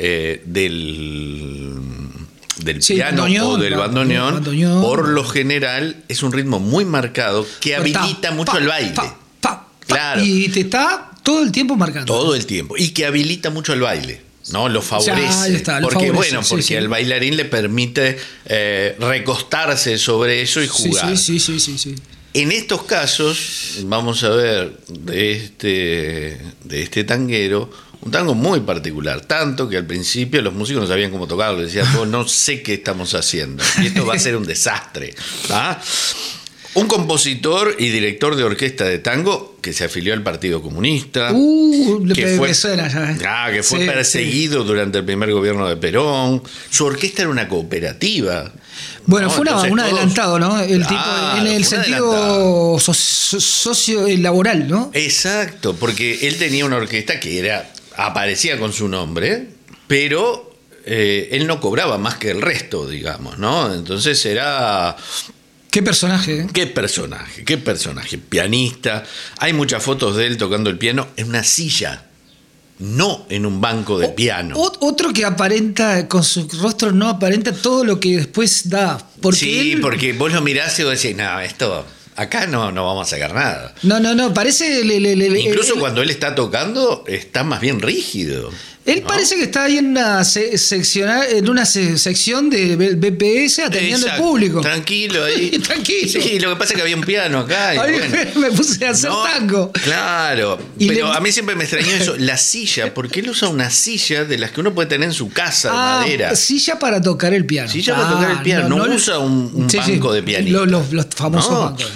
Speaker 1: del piano o del bandoneón, por lo general es un ritmo muy marcado que habilita mucho el baile. Claro.
Speaker 2: Y te está todo el tiempo marcando.
Speaker 1: Todo el tiempo. Y que habilita mucho el baile, ¿no? Lo favorece. Porque al bailarín le permite recostarse sobre eso y jugar.
Speaker 2: Sí.
Speaker 1: En estos casos, vamos a ver de este tanguero, un tango muy particular, tanto que al principio los músicos no sabían cómo tocarlo, decían, no sé qué estamos haciendo, y esto va a ser un desastre. ¿Ah? Un compositor y director de orquesta de tango que se afilió al Partido Comunista, que fue perseguido durante el primer gobierno de Perón. Su orquesta era una cooperativa.
Speaker 2: Bueno, fue un adelantado, ¿no? El tipo en el sentido socio laboral, ¿no?
Speaker 1: Exacto, porque él tenía una orquesta que aparecía con su nombre, pero él no cobraba más que el resto, digamos, ¿no? Entonces era...
Speaker 2: Qué personaje, ¿eh?
Speaker 1: Qué personaje. Pianista. Hay muchas fotos de él tocando el piano en una silla, no en un banco de piano.
Speaker 2: Otro que aparenta, con su rostro no aparenta todo lo que después da.
Speaker 1: Porque vos lo mirás y vos decís, no, esto... Acá no vamos a sacar nada.
Speaker 2: No, parece...
Speaker 1: Incluso cuando él está tocando, está más bien rígido.
Speaker 2: Él
Speaker 1: ¿no?
Speaker 2: parece que está ahí en una sección de BPS atendiendo al
Speaker 1: Exacto,
Speaker 2: público.
Speaker 1: Tranquilo ahí.
Speaker 2: Tranquilo.
Speaker 1: Sí, lo que pasa es que había un piano acá. Y
Speaker 2: Ay,
Speaker 1: bueno,
Speaker 2: me puse a hacer
Speaker 1: no,
Speaker 2: tango.
Speaker 1: Claro,
Speaker 2: Y
Speaker 1: pero
Speaker 2: le-
Speaker 1: a mí siempre me extrañó eso, la silla, porque él usa una silla de las que uno puede tener en su casa de madera.
Speaker 2: Silla para tocar el piano.
Speaker 1: Silla para tocar el piano, no usa un
Speaker 2: Sí,
Speaker 1: banco de pianista.
Speaker 2: Los famosos
Speaker 1: No,
Speaker 2: bancos.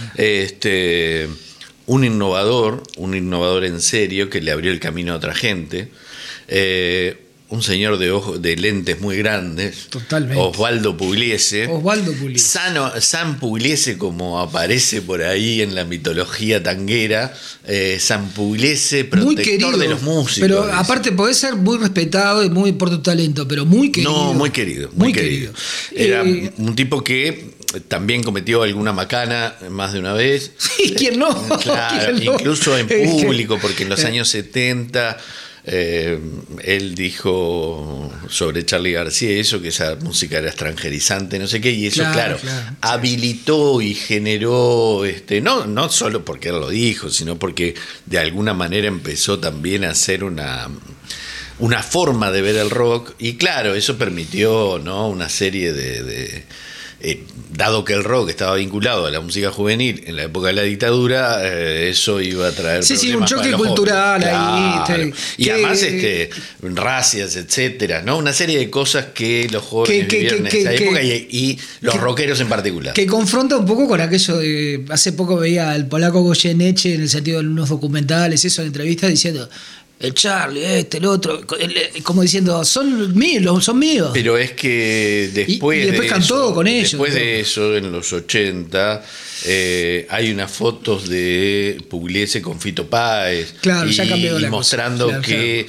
Speaker 1: un innovador en serio que le abrió el camino a otra gente. Un señor de lentes muy grandes.
Speaker 2: Totalmente.
Speaker 1: Osvaldo Pugliese.
Speaker 2: Osvaldo Pugliese.
Speaker 1: San Pugliese, como aparece por ahí en la mitología tanguera. San Pugliese,
Speaker 2: Muy
Speaker 1: protector
Speaker 2: querido,
Speaker 1: de los músicos.
Speaker 2: pero
Speaker 1: dice.
Speaker 2: aparte puede ser muy respetado y muy por tu talento, pero muy querido.
Speaker 1: No, muy querido, muy querido. Era un tipo que también cometió alguna macana más de una vez.
Speaker 2: Sí, ¿quién no?
Speaker 1: Claro,
Speaker 2: ¿Quién no?
Speaker 1: incluso en público, porque en los años 70 él dijo sobre Charly García eso, que esa música era extranjerizante, no sé qué, y eso, claro, habilitó y generó, no solo porque él lo dijo, sino porque de alguna manera empezó también a hacer una forma de ver el rock, y claro, eso permitió, ¿no?, una serie dado que el rock estaba vinculado a la música juvenil en la época de la dictadura, eso iba a traer
Speaker 2: un
Speaker 1: problemas
Speaker 2: choque
Speaker 1: para los
Speaker 2: cultural
Speaker 1: jóvenes.
Speaker 2: ahí.
Speaker 1: Claro. Y además racias, etcétera, ¿no? Una serie de cosas que los jóvenes vivieron en esa época y los rockeros en particular.
Speaker 2: Que confronta un poco con aquello de... Hace poco veía al polaco Goyeneche en el sentido de unos documentales, eso, en entrevistas, diciendo... El Charly, el otro, como diciendo, son míos.
Speaker 1: Pero es que después,
Speaker 2: y después cantó
Speaker 1: eso,
Speaker 2: con ellos.
Speaker 1: Después de eso, en los 80, hay unas fotos de Pugliese con Fito Páez.
Speaker 2: Claro, ya cambió la
Speaker 1: mostrando
Speaker 2: cosa. Claro,
Speaker 1: que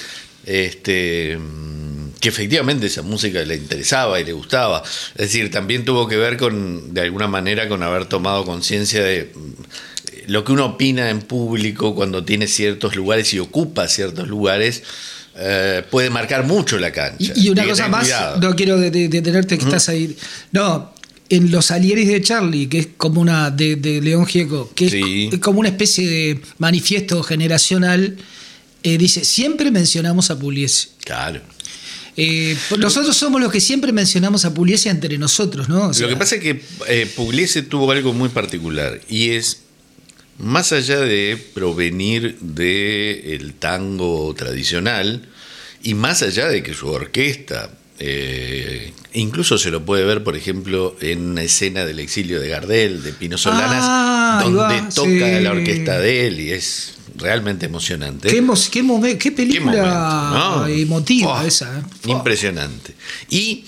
Speaker 1: que efectivamente esa música le interesaba y le gustaba. Es decir, también tuvo que ver de alguna manera, con haber tomado conciencia de lo que uno opina en público cuando tiene ciertos lugares y ocupa ciertos lugares. Puede marcar mucho la cancha.
Speaker 2: Y una cosa más, cuidado. No quiero detenerte que estás ahí. No, en los Alieris de Charly, que es como una de León Gieco, que es como una especie de manifiesto generacional, dice, siempre mencionamos a Pugliese.
Speaker 1: Claro.
Speaker 2: Nosotros somos los que siempre mencionamos a Pugliese entre nosotros, ¿no? O sea,
Speaker 1: lo que pasa es que Pugliese tuvo algo muy particular, y es, más allá de provenir del tango tradicional, y más allá de que su orquesta, incluso se lo puede ver, por ejemplo, en una escena del exilio de Gardel, de Pino Solanas, donde toca la orquesta de él, y es realmente emocionante.
Speaker 2: Qué película
Speaker 1: momento, ¿no?
Speaker 2: emotiva esa.
Speaker 1: Impresionante. Y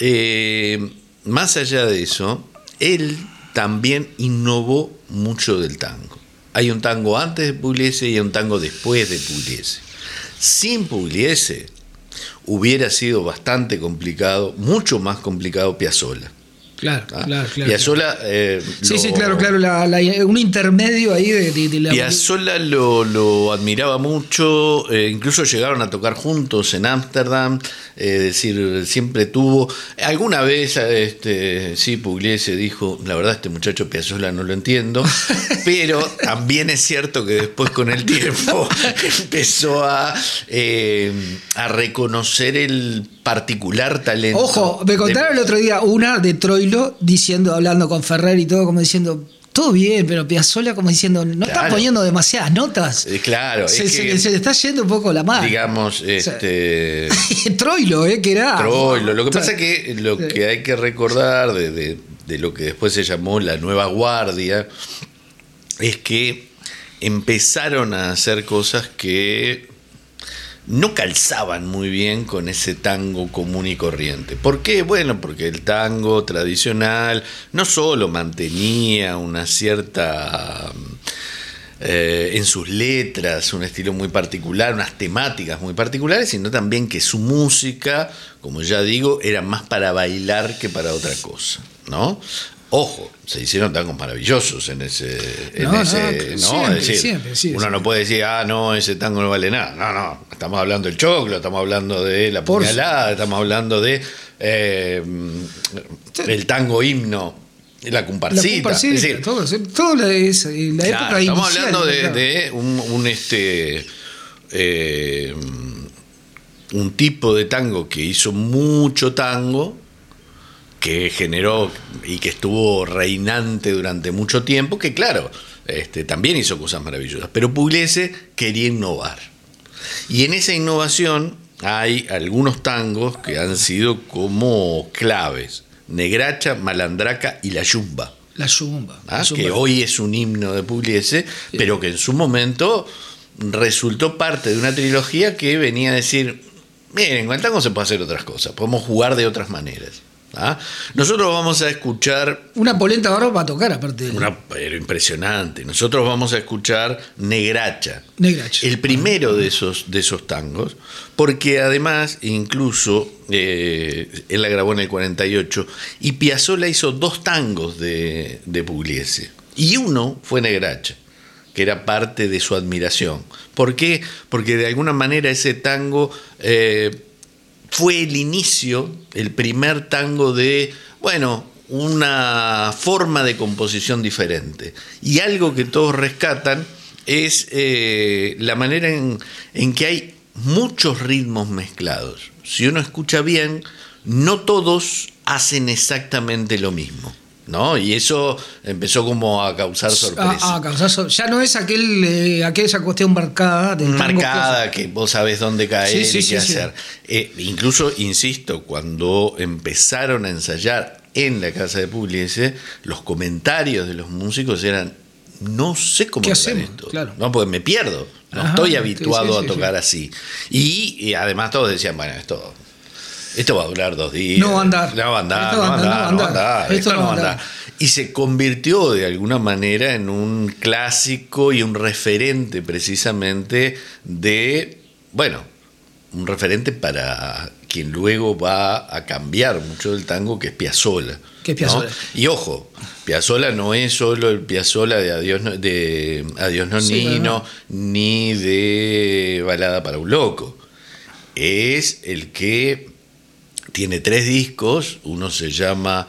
Speaker 1: más allá de eso, él también innovó mucho del tango. Hay un tango antes de Pugliese y hay un tango después de Pugliese. Sin Pugliese hubiera sido bastante complicado, mucho más complicado, Piazzolla.
Speaker 2: Claro.
Speaker 1: Piazzolla,
Speaker 2: claro. Un intermedio ahí de la...
Speaker 1: Piazzolla lo admiraba mucho, incluso llegaron a tocar juntos en Ámsterdam, es decir, siempre tuvo... Alguna vez, sí, Pugliese dijo, la verdad, este muchacho Piazzolla no lo entiendo, pero también es cierto que después, con el tiempo, empezó a reconocer el particular talento.
Speaker 2: Ojo, me contaron el otro día una de Troilo hablando con Ferrer y todo, como diciendo, todo bien, pero Piazzolla como diciendo, no está poniendo demasiadas notas.
Speaker 1: Claro,
Speaker 2: se le está yendo un poco la mano.
Speaker 1: Digamos,
Speaker 2: Troilo, que era.
Speaker 1: Troilo. Lo que pasa es que lo que hay que recordar de lo que después se llamó la Nueva Guardia es que empezaron a hacer cosas que no calzaban muy bien con ese tango común y corriente. ¿Por qué? Bueno, porque el tango tradicional no solo mantenía una cierta, en sus letras, un estilo muy particular, unas temáticas muy particulares, sino también que su música, como ya digo, era más para bailar que para otra cosa, ¿no? Ojo, se hicieron tangos maravillosos en ese.
Speaker 2: Siempre,
Speaker 1: es decir, uno no puede decir, no, ese tango no vale nada. No. Estamos hablando del choclo, estamos hablando de la puñalada, estamos hablando de el tango himno, la comparsita. Es decir,
Speaker 2: todo la época inicial.
Speaker 1: Estamos hablando de un tipo de tango que hizo mucho tango, que generó y que estuvo reinante durante mucho tiempo, que claro, también hizo cosas maravillosas, pero Pugliese quería innovar. Y en esa innovación hay algunos tangos que han sido como claves: Negracha, Malandraca y La Yumba.
Speaker 2: La Yumba.
Speaker 1: Que hoy es un himno de Pugliese, sí, pero que en su momento resultó parte de una trilogía que venía a decir: miren, con el tango se puede hacer otras cosas, podemos jugar de otras maneras. Nosotros vamos a escuchar...
Speaker 2: Una polenta barro para tocar, aparte.
Speaker 1: Pero impresionante. Nosotros vamos a escuchar Negracha.
Speaker 2: Negracha.
Speaker 1: El primero de esos tangos, porque además, incluso, él la grabó en el 48, y Piazzolla hizo 2 tangos de Pugliese. Y uno fue Negracha, que era parte de su admiración. ¿Por qué? Porque de alguna manera ese tango... fue el inicio, el primer tango de, bueno, una forma de composición diferente. Y algo que todos rescatan es la manera en que hay muchos ritmos mezclados. Si uno escucha bien, no todos hacen exactamente lo mismo, ¿no? Y eso empezó como a causar sorpresa.
Speaker 2: Ya no es aquella cuestión marcada
Speaker 1: que vos sabés dónde caer y qué hacer. Incluso, insisto, cuando empezaron a ensayar en la casa de Pugliese, los comentarios de los músicos eran: no sé cómo tocar esto, claro. No, porque me pierdo, no estoy habituado a tocar así. Y además todos decían: bueno, esto va a durar 2 días.
Speaker 2: No va a andar.
Speaker 1: No va a andar. Esto no va a andar. Y se convirtió de alguna manera en un clásico y un referente precisamente un referente para quien luego va a cambiar mucho del tango, que es Piazzolla. ¿No? Y ojo, Piazzolla no es solo el Piazzolla de Adiós Nonino, ni de Balada para un loco. Es el que tiene 3 discos, uno se llama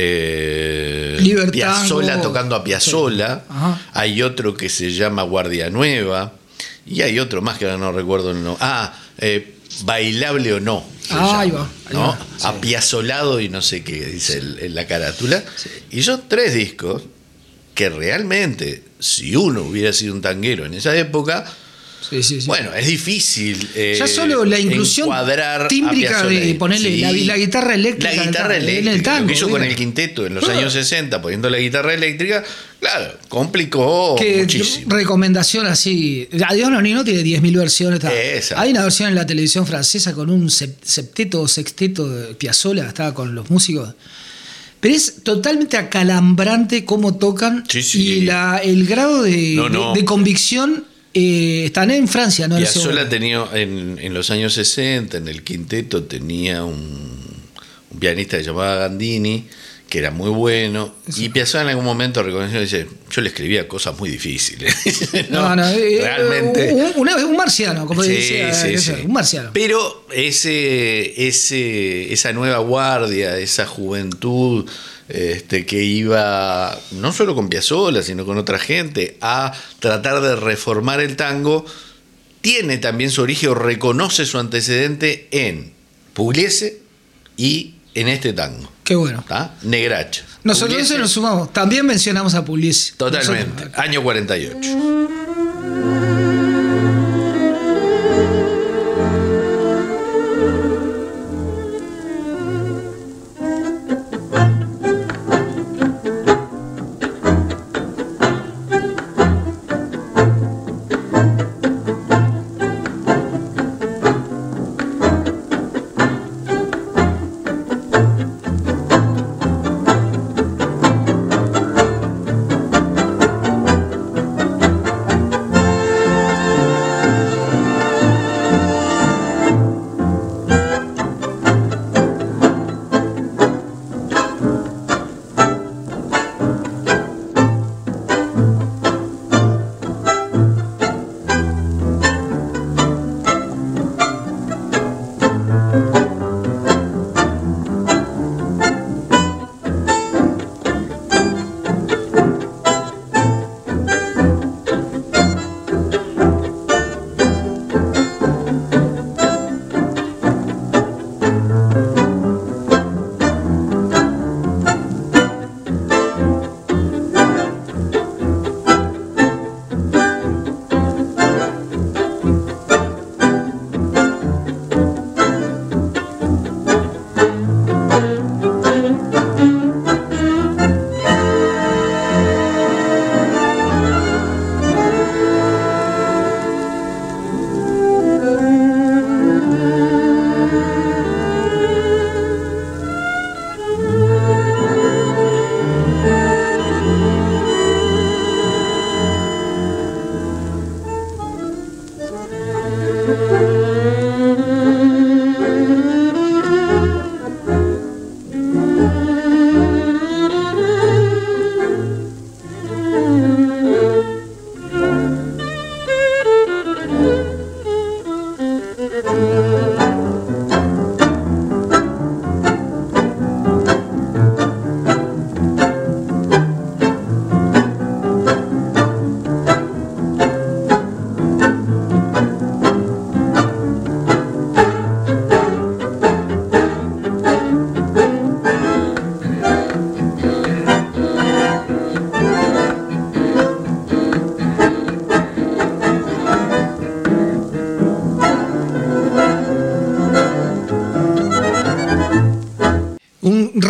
Speaker 1: Piazzolla tocando a Piazzolla, hay otro que se llama Guardia Nueva, y hay otro más que ahora no recuerdo el nombre. Bailable o no.
Speaker 2: Ahí va.
Speaker 1: Sí. Apiazzolado y no sé qué dice en la carátula. Sí. Y son 3 discos que realmente, si uno hubiera sido un tanguero en esa época...
Speaker 2: Sí.
Speaker 1: Bueno, es difícil
Speaker 2: ya solo la inclusión tímbrica de ponerle la guitarra eléctrica.
Speaker 1: La guitarra eléctrica, en el tango, lo que hizo con el quinteto en los años 60, poniendo la guitarra eléctrica, claro, complicó muchísimo.
Speaker 2: Recomendación así: Adiós Nonino tiene 10.000 versiones. Hay una versión en la televisión francesa con un septeto o sexteto de Piazzolla, estaba con los músicos. Pero es totalmente acalambrante cómo tocan y el grado de convicción. Están en Francia, ¿no?
Speaker 1: Piazzolla tenía en los años 60, en el quinteto, tenía un pianista que se llamaba Gandini, que era muy bueno, sí. Y Piazzolla en algún momento reconoció y dice: yo le escribía cosas muy difíciles. Realmente.
Speaker 2: Un marciano, como decía.
Speaker 1: Sí.
Speaker 2: Un marciano.
Speaker 1: Pero esa nueva guardia, esa juventud que iba no solo con Piazzolla, sino con otra gente a tratar de reformar el tango, tiene también su origen o reconoce su antecedente en Pugliese y en este tango.
Speaker 2: Qué bueno.
Speaker 1: Negracha.
Speaker 2: Nosotros Pugliese, nos sumamos. También mencionamos a Pugliese.
Speaker 1: Totalmente. Año 48.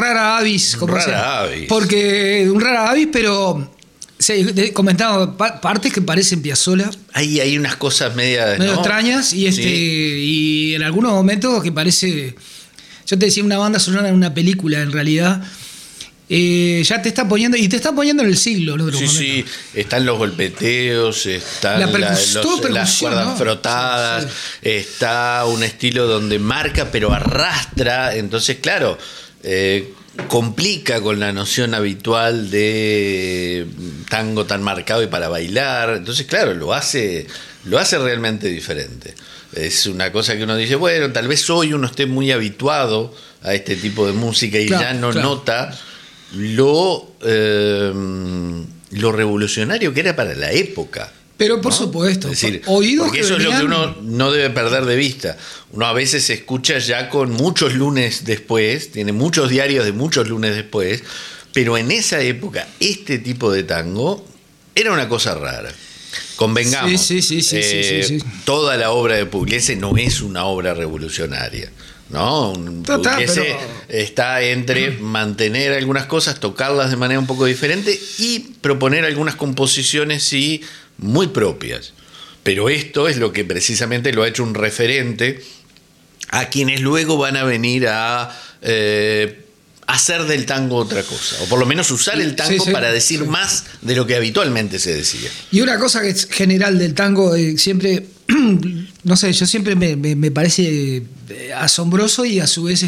Speaker 2: rara avis, como
Speaker 1: Rara avis.
Speaker 2: Porque un rara avis, pero comentaba partes que parecen Piazzolla.
Speaker 1: Hay unas cosas medio
Speaker 2: extrañas y y en algunos momentos que parece, yo te decía, una banda sonora en una película en realidad. Ya te está poniendo, y te está poniendo en el siglo, ¿no?
Speaker 1: Sí, están los golpeteos, están las cuerdas, ¿no? Frotadas, está un estilo donde marca pero arrastra, entonces claro, complica con la noción habitual de tango tan marcado y para bailar, entonces claro, lo hace realmente diferente. Es una cosa que uno dice, bueno, tal vez hoy uno esté muy habituado a este tipo de música y ya no nota lo revolucionario que era para la época.
Speaker 2: Pero por supuesto,
Speaker 1: es decir,
Speaker 2: oídos
Speaker 1: porque
Speaker 2: que
Speaker 1: eso
Speaker 2: venían...
Speaker 1: es lo que uno no debe perder de vista. Uno a veces escucha ya con muchos lunes después, tiene muchos diarios de muchos lunes después, pero en esa época este tipo de tango era una cosa rara. Convengamos,
Speaker 2: sí.
Speaker 1: Toda la obra de Pugliese no es una obra revolucionaria, ¿no? Pugliese está entre mantener algunas cosas, tocarlas de manera un poco diferente y proponer algunas composiciones sí muy propias. Pero esto es lo que precisamente lo ha hecho un referente a quienes luego van a venir a hacer del tango otra cosa, o por lo menos usar el tango para decir más de lo que habitualmente se decía.
Speaker 2: Y una cosa que es general del tango, siempre, no sé, yo siempre me parece asombroso y a su vez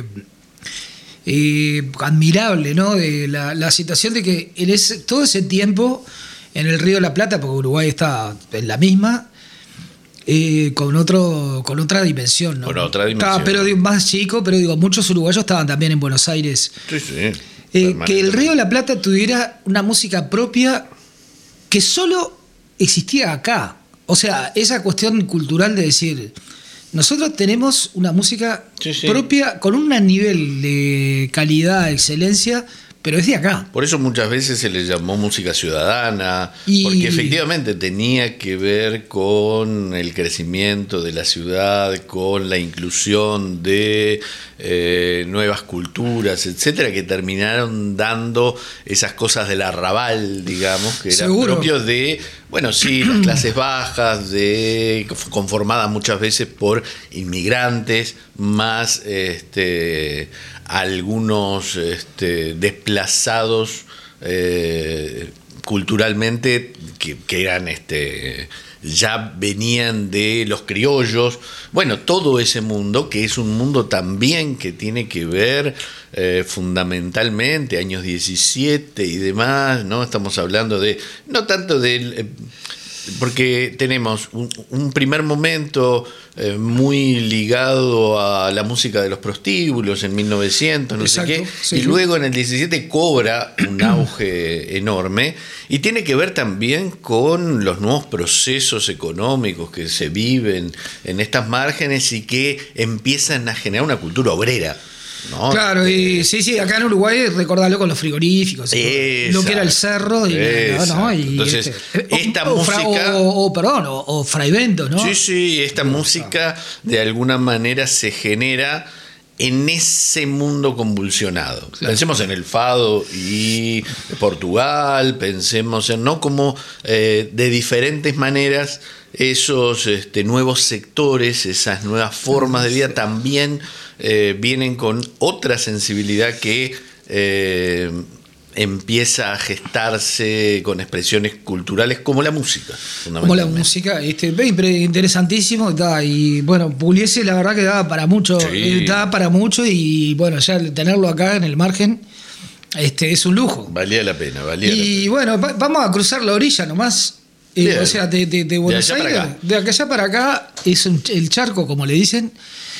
Speaker 2: admirable, ¿no? De la situación de que todo ese tiempo en el Río de la Plata, porque Uruguay está en la misma, con otra dimensión, ¿no?
Speaker 1: Con otra dimensión.
Speaker 2: Estaba, pero más chico, pero digo, muchos uruguayos estaban también en Buenos Aires. Que el Río de la Plata tuviera una música propia que solo existía acá. O sea, esa cuestión cultural de decir, nosotros tenemos una música propia con un nivel de calidad, excelencia, pero es de acá.
Speaker 1: Por eso muchas veces se le llamó música ciudadana, porque efectivamente tenía que ver con el crecimiento de la ciudad, con la inclusión de nuevas culturas, etcétera, que terminaron dando esas cosas del arrabal, digamos, que eran propios de, bueno, sí, las clases bajas, conformadas muchas veces por inmigrantes, más algunos desplazados culturalmente que eran ya venían de los criollos, bueno, todo ese mundo que es un mundo también que tiene que ver fundamentalmente años 17 y demás, ¿no? Estamos hablando de, no tanto del porque tenemos un primer momento muy ligado a la música de los prostíbulos en 1900, no sé qué, y luego en el 17 cobra un auge enorme y tiene que ver también con los nuevos procesos económicos que se viven en estas márgenes y que empiezan a generar una cultura obrera, ¿no?
Speaker 2: Claro, y sí, acá en Uruguay recordarlo con los frigoríficos, lo que era el cerro y
Speaker 1: entonces esta música
Speaker 2: o Fraivento, ¿no?
Speaker 1: Sí, esta música de alguna manera se genera en ese mundo convulsionado. Claro. Pensemos en el fado y Portugal, pensemos en como de diferentes maneras esos nuevos sectores, esas nuevas formas de vida también vienen con otra sensibilidad que empieza a gestarse con expresiones culturales como la música.
Speaker 2: Como la música, interesantísimo. Y bueno, Pugliese la verdad que daba para mucho, y bueno, ya tenerlo acá en el margen es un lujo.
Speaker 1: Valía la pena.
Speaker 2: Y bueno, vamos a cruzar la orilla nomás. O sea, de Buenos Aires, de allá para acá, es el charco, como le dicen.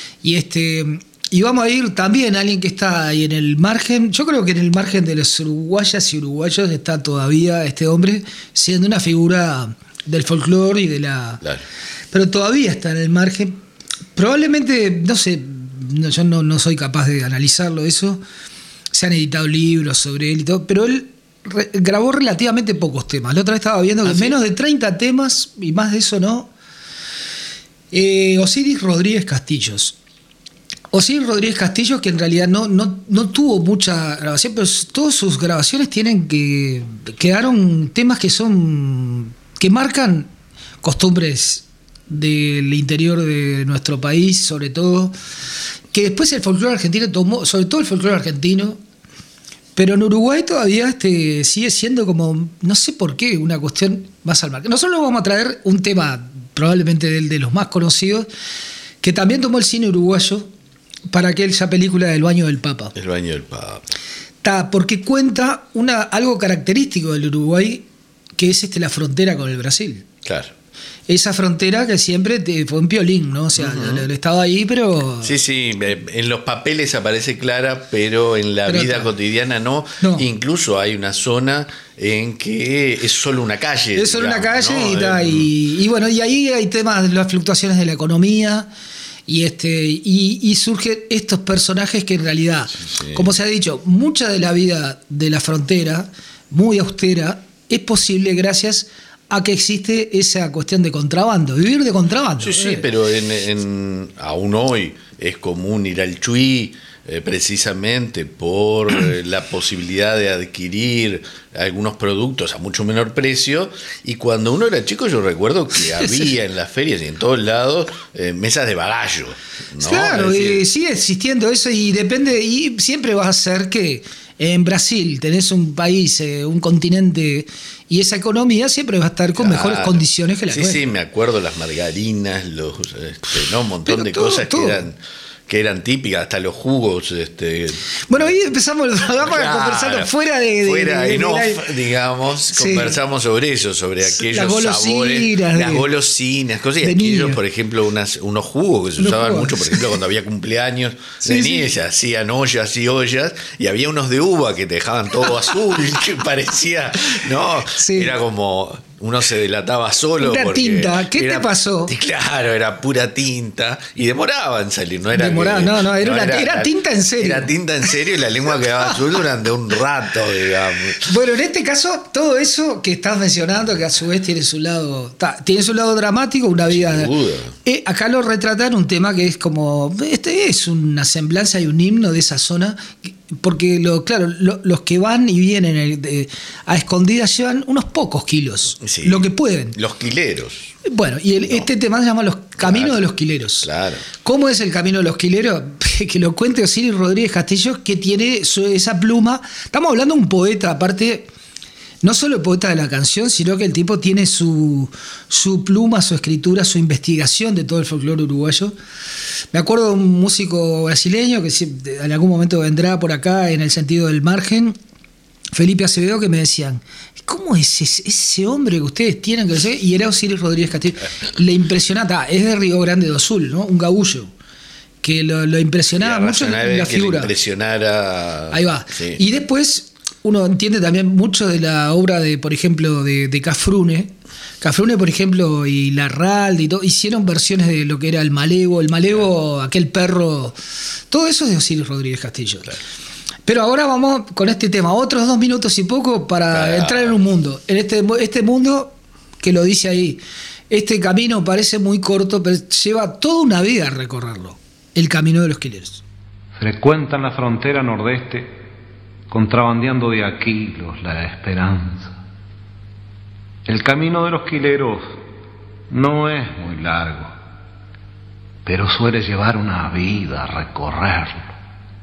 Speaker 2: Y vamos a ir también a alguien que está ahí en el margen. Yo creo que en el margen de los uruguayas y uruguayos está todavía este hombre siendo una figura del folclore y de la... Claro. Pero todavía está en el margen. Probablemente, no sé, yo no soy capaz de analizarlo eso. Se han editado libros sobre él y todo, pero él grabó relativamente pocos temas. La otra vez estaba viendo que menos de 30 temas y más de eso no. Osiris Rodríguez Castillos. Osiris Rodríguez Castillo, que en realidad no tuvo mucha grabación, pero todas sus grabaciones quedaron temas que marcan costumbres del interior de nuestro país, sobre todo, que después el folclore argentino tomó, sobre todo el folclore argentino, pero en Uruguay todavía sigue siendo como, no sé por qué, una cuestión más al margen. Nosotros vamos a traer un tema probablemente de los más conocidos, que también tomó el cine uruguayo para aquella película del Baño del Papa.
Speaker 1: El Baño del Papa.
Speaker 2: Porque cuenta algo característico del Uruguay, que es la frontera con el Brasil.
Speaker 1: Claro.
Speaker 2: Esa frontera que siempre fue un piolín, ¿no? O sea, estaba ahí, pero...
Speaker 1: Sí, en los papeles aparece clara, pero en la vida cotidiana no. Incluso hay una zona en que es solo una calle.
Speaker 2: Es solo una calle,
Speaker 1: ¿no?
Speaker 2: y bueno, y ahí hay temas de las fluctuaciones de la economía, y surgen estos personajes que en realidad, como se ha dicho, mucha de la vida de la frontera, muy austera, es posible gracias a que existe esa cuestión de contrabando, vivir de contrabando.
Speaker 1: Sí, pero aún hoy es común ir al Chuy, precisamente por la posibilidad de adquirir algunos productos a mucho menor precio, y cuando uno era chico yo recuerdo que había en las ferias y en todos lados mesas de bagallo, ¿no?
Speaker 2: Claro, sigue existiendo eso, y depende, y siempre vas a ser que en Brasil tenés un país, un continente, y esa economía siempre va a estar con mejores condiciones que la nuestra.
Speaker 1: Sí, me acuerdo las margarinas, un montón de cosas que eran típicas, hasta los jugos.
Speaker 2: Bueno, ahí empezamos el programa conversando fuera
Speaker 1: en off, digamos, conversamos sobre eso, sobre aquellos sabores, las golosinas, cosas, y aquellos, por ejemplo, unos jugos que se usaban mucho, por ejemplo, cuando había cumpleaños de niñas, hacían ollas y ollas, y había unos de uva que te dejaban todo azul, que parecía, ¿no? Era como... Uno se delataba solo.
Speaker 2: Una tinta, ¿qué te pasó?
Speaker 1: Claro, era pura tinta y demoraba en salir, no era.
Speaker 2: Era tinta en serio.
Speaker 1: Era tinta en serio y la lengua quedaba azul durante un rato, digamos.
Speaker 2: Bueno, en este caso, todo eso que estás mencionando, que a su vez tiene su lado dramático, una vida. Acá lo retratan un tema que es como. Es una semblanza y un himno de esa zona. Porque los que van y vienen a escondidas llevan unos pocos kilos, lo que pueden.
Speaker 1: Los quileros.
Speaker 2: Bueno, y este tema se llama Los Caminos de los Quileros.
Speaker 1: Claro.
Speaker 2: ¿Cómo es el Camino de los Quileros? Que lo cuente Osiris Rodríguez Castillo, que tiene esa pluma. Estamos hablando de un poeta, aparte, no solo el poeta de la canción, sino que el tipo tiene su pluma, su escritura, su investigación de todo el folclore uruguayo. Me acuerdo de un músico brasileño que en algún momento vendrá por acá en el sentido del margen, Felipe Acevedo, que me decían, ¿cómo es ese hombre que ustedes tienen que ser? Y era Osiris Rodríguez Castillo. Le impresionaba, es de Río Grande do Sul, ¿no? Un gaullo, que lo impresionaba mucho en la figura.
Speaker 1: Le impresionara.
Speaker 2: Ahí va.
Speaker 1: Sí.
Speaker 2: Y después uno entiende también mucho de la obra de, por ejemplo, de Cafrune. Cafrune, por ejemplo, y Larralde y todo, hicieron versiones de lo que era el Malevo, aquel perro. Todo eso es de Osiris Rodríguez Castillo. Claro. Pero ahora vamos con este tema, otros 2 minutos y poco para entrar en un mundo. En este mundo que lo dice ahí, este camino parece muy corto, pero lleva toda una vida a recorrerlo. El camino de los quileros.
Speaker 4: Frecuentan la frontera nordeste, contrabandeando de Aquilos la esperanza. El camino de los quileros no es muy largo, pero suele llevar una vida a recorrerlo.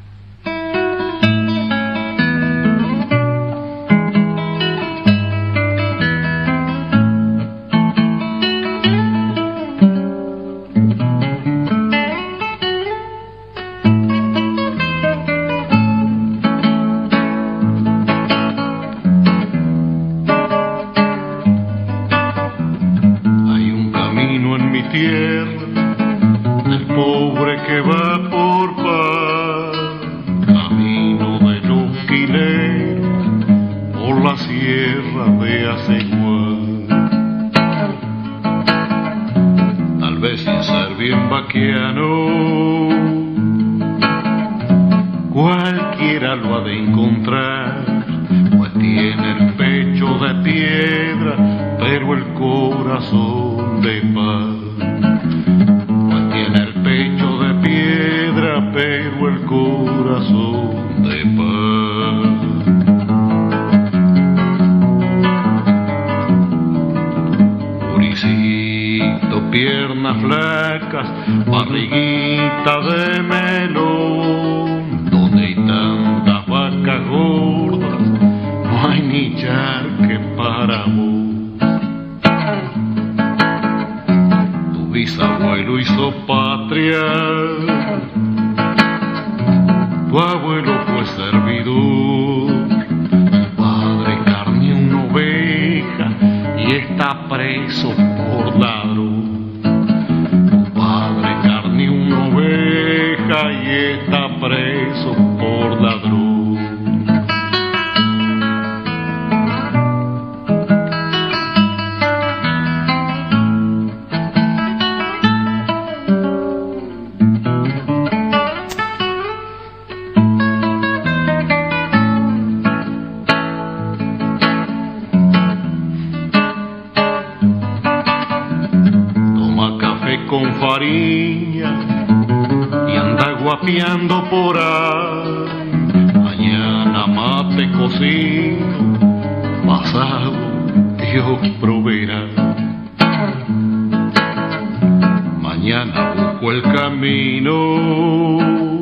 Speaker 5: Cualquiera lo ha de encontrar, pues tiene el pecho de piedra, pero el corazón de paz. Pues tiene el pecho de piedra, pero vacas, barriguita de melón, donde hay tantas vacas gordas, no hay ni charque para vos. Tu bisabuelo hizo patria, tu abuelo fue servidor, tu padre carneó una oveja y está preso por ladrón. Tu padre carneó una oveja y está preso por ladrón. Y anda guapeando por ahí. Mañana mate cocido, pasado Dios proveerá. Mañana busco el camino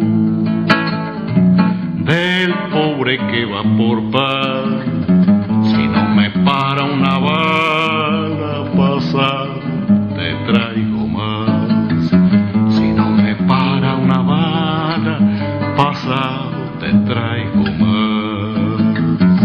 Speaker 5: del pobre que va por pan. Si no me para una bala, pasado te traigo más. Pasado te traigo más.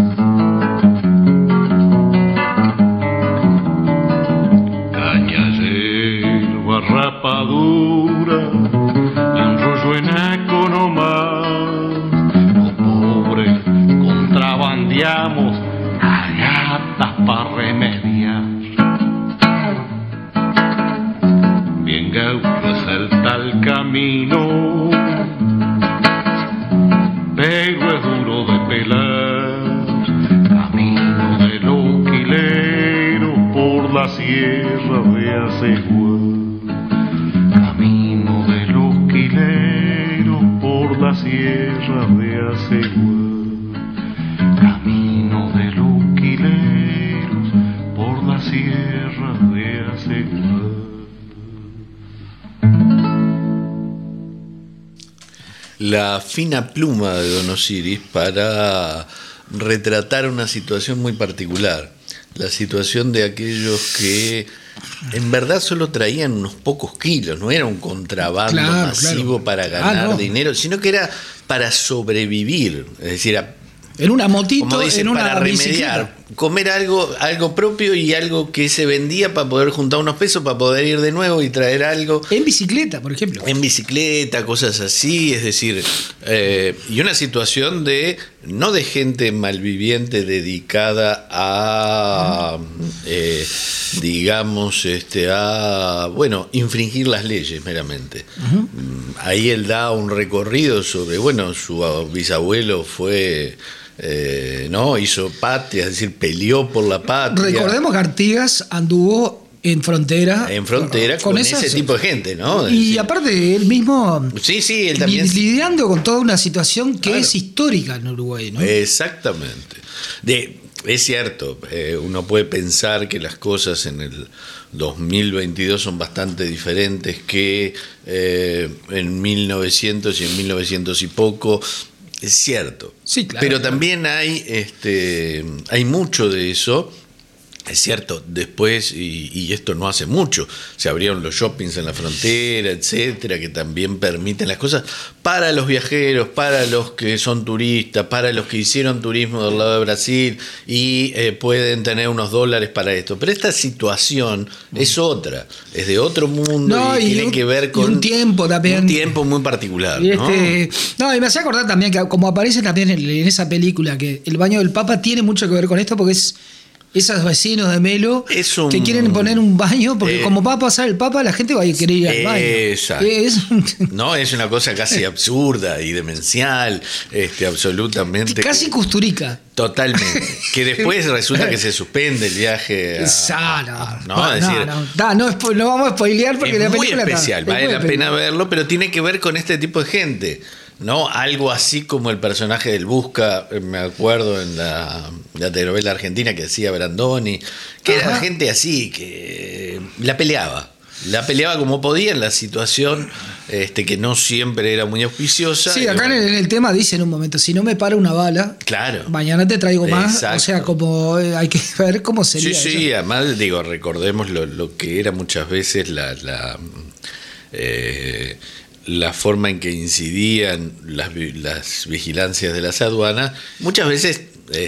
Speaker 5: Caña, yerba, rapadura y un rollo enaco nomás. Los pobres contrabandeamos a gatas pa' remediar. Bien gaucho es el tal camino, pero es duro de pelar. Camino del Oquilero por la sierra de Aceguá. Camino del Oquilero por la sierra de Aceguá. Camino del Oquilero por la sierra de Aceguá.
Speaker 1: La fina pluma de Don Osiris para retratar una situación muy particular, la situación de aquellos que en verdad solo traían unos pocos kilos, no era un contrabando masivo para ganar dinero, sino que era para sobrevivir, es decir,
Speaker 2: en una motito,
Speaker 1: como dicen,
Speaker 2: en una
Speaker 1: para remediar,
Speaker 2: bicicleta.
Speaker 1: Comer algo propio y algo que se vendía para poder juntar unos pesos, para poder ir de nuevo y traer algo.
Speaker 2: En bicicleta, por ejemplo.
Speaker 1: En bicicleta, cosas así, es decir, y una situación no de gente malviviente dedicada a, digamos, a, infringir las leyes meramente. Uh-huh. Ahí él da un recorrido sobre, su bisabuelo fue... hizo patria, es decir, peleó por la patria.
Speaker 2: Recordemos que Artigas anduvo en frontera
Speaker 1: con ese tipo de gente, ¿no?
Speaker 2: Y decir, aparte él mismo
Speaker 1: él también
Speaker 2: lidiando con toda una situación que es histórica en Uruguay, ¿no?
Speaker 1: Exactamente. Es cierto, uno puede pensar que las cosas en el 2022 son bastante diferentes que en 1900 y en 1900 y poco. Es cierto,
Speaker 2: sí, claro,
Speaker 1: pero también hay mucho de eso. Es cierto, después, y esto no hace mucho, se abrieron los shoppings en la frontera, etcétera, que también permiten las cosas para los viajeros, para los que son turistas, para los que hicieron turismo del lado de Brasil y pueden tener unos dólares para esto. Pero esta situación es otra, es de otro mundo y tiene que ver con
Speaker 2: un tiempo también.
Speaker 1: Un tiempo muy particular.
Speaker 2: Y y me hace acordar también que, como aparece también en esa película, que el baño del Papa tiene mucho que ver con esto, porque es esos vecinos de Melo que quieren poner un baño, porque como va a pasar el Papa, la gente va a querer ir al baño.
Speaker 1: Exacto. Es una cosa casi absurda y demencial, absolutamente.
Speaker 2: Casi custurica.
Speaker 1: Totalmente. Que después resulta que se suspende el viaje
Speaker 2: no vamos a spoilear porque la película
Speaker 1: es muy especial, vale la pena verlo, pero tiene que ver con este tipo de gente. ¿No? Algo así como el personaje del Busca, me acuerdo en la telenovela argentina que hacía Brandoni, que era gente así, que la peleaba. La peleaba como podía en la situación que no siempre era muy auspiciosa.
Speaker 2: Sí, acá en el tema dice en un momento, si no me para una bala,
Speaker 1: claro,
Speaker 2: mañana te traigo más.
Speaker 1: Exacto.
Speaker 2: O sea, como hay que ver cómo sería.
Speaker 1: Sí, además recordemos lo que era muchas veces la forma en que incidían las vigilancias de las aduanas, muchas veces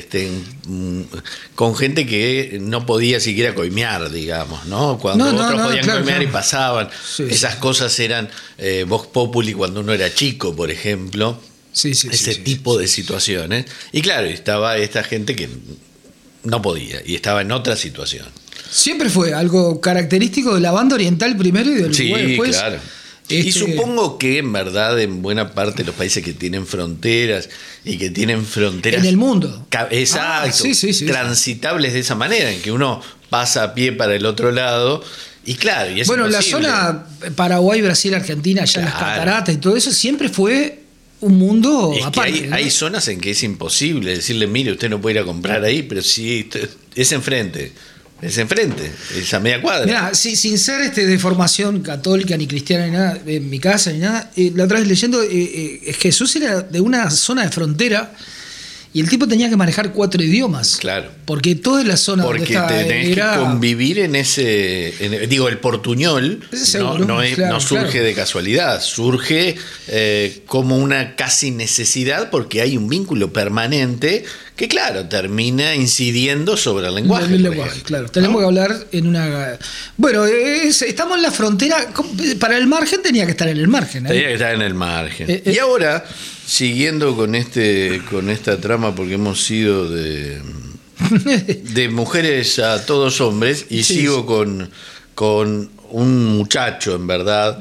Speaker 1: con gente que no podía siquiera coimear, digamos, ¿no? Cuando otros podían coimear y pasaban. Sí, esas cosas eran vox populi cuando uno era chico, por ejemplo. Ese tipo de situaciones. Y claro, estaba esta gente que no podía y estaba en otra situación.
Speaker 2: Siempre fue algo característico de la banda oriental primero y del Uruguay después.
Speaker 1: Claro. Y supongo que en verdad en buena parte de los países que tienen fronteras y que tienen fronteras
Speaker 2: en el mundo,
Speaker 1: exacto, transitables de esa manera, en que uno pasa a pie para el otro lado y claro, y es
Speaker 2: bueno,
Speaker 1: imposible.
Speaker 2: La zona Paraguay, Brasil, Argentina, allá en las cataratas y todo eso siempre fue un mundo aparte.
Speaker 1: Que hay zonas en que es imposible decirle, mire, usted no puede ir a comprar ahí, pero sí, es enfrente. Es enfrente, es a media cuadra.
Speaker 2: Mirá, sin ser de formación católica ni cristiana ni nada, en mi casa ni nada, la otra vez leyendo, Jesús era de una zona de frontera y el tipo tenía que manejar 4 idiomas.
Speaker 1: Claro.
Speaker 2: Porque toda la zona
Speaker 1: donde estaba tenés que convivir en ese... el portuñol no surge de casualidad, surge como una casi necesidad porque hay un vínculo permanente que, claro, termina incidiendo sobre el lenguaje.
Speaker 2: Claro. Tenemos que hablar en una... Bueno, estamos en la frontera. Para el margen tenía que estar en el margen.
Speaker 1: Tenía que estar en el margen. Y ahora, siguiendo con esta trama, porque hemos sido de mujeres a todos hombres, y sigo con un muchacho, en verdad,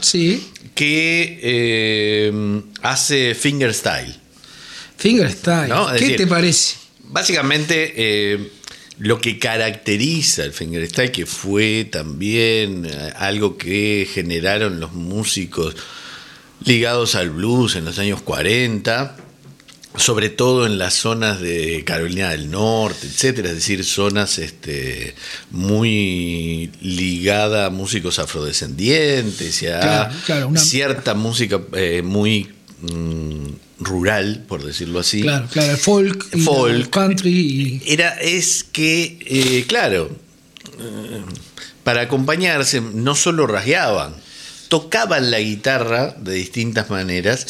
Speaker 1: que hace fingerstyle.
Speaker 2: Fingerstyle, ¿no? ¿Qué te parece?
Speaker 1: Básicamente, lo que caracteriza el fingerstyle, que fue también algo que generaron los músicos ligados al blues en los años 40, sobre todo en las zonas de Carolina del Norte, etcétera, es decir, zonas muy ligadas a músicos afrodescendientes y a cierta música muy rural, por decirlo así.
Speaker 2: Claro, el folk, el country.
Speaker 1: Para acompañarse no solo rasgueaban, tocaban la guitarra de distintas maneras,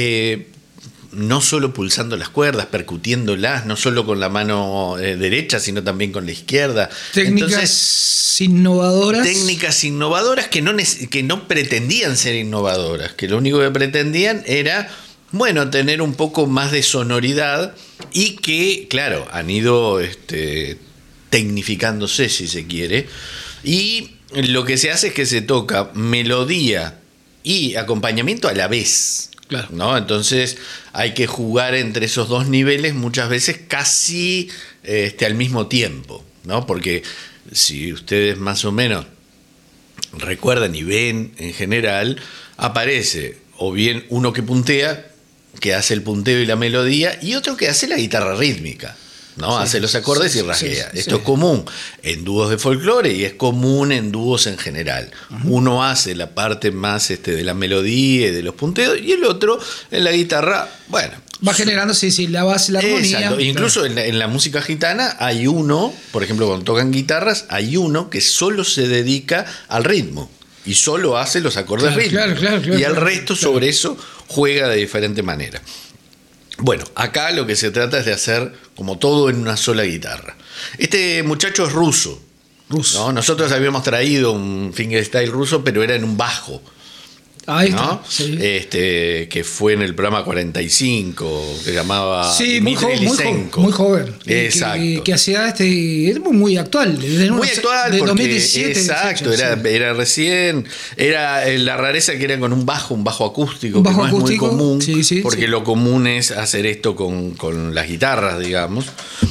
Speaker 1: no solo pulsando las cuerdas, percutiéndolas, no solo con la mano derecha, sino también con la izquierda.
Speaker 2: Técnicas innovadoras.
Speaker 1: Técnicas innovadoras que no pretendían ser innovadoras, que lo único que pretendían era, tener un poco más de sonoridad y que, claro, han ido tecnificándose, si se quiere, y lo que se hace es que se toca melodía y acompañamiento a la vez.
Speaker 2: Claro.
Speaker 1: ¿No? Entonces hay que jugar entre esos dos niveles muchas veces casi al mismo tiempo, ¿no? Porque si ustedes más o menos recuerdan y ven en general, aparece o bien uno que puntea, que hace el punteo y la melodía, y otro que hace la guitarra rítmica, ¿no? Hace los acordes y rasguea. Esto es común en dúos de folclore y es común en dúos en general. Uno hace la parte más de la melodía y de los punteos, y el otro en la guitarra,
Speaker 2: va generando, la base, la armonía.
Speaker 1: Exacto. Incluso en la música gitana hay uno, por ejemplo, cuando tocan guitarras, hay uno que solo se dedica al ritmo y solo hace los acordes rítmicos.
Speaker 2: Claro,
Speaker 1: y el resto sobre eso juega de diferente manera. Bueno, acá lo que se trata es de hacer como todo en una sola guitarra. Este muchacho es ruso. ¿No? Nosotros habíamos traído un fingerstyle ruso, pero era en un bajo.
Speaker 2: Ahí está,
Speaker 1: ¿no? Que fue en el programa 45, que llamaba
Speaker 2: muy joven.
Speaker 1: Exacto.
Speaker 2: Que hacía es muy actual.
Speaker 1: Muy actual,
Speaker 2: de
Speaker 1: porque
Speaker 2: 2017.
Speaker 1: Exacto, era recién. Era la rareza que era con un bajo acústico, que no es muy común, porque lo común es hacer esto con las guitarras, digamos.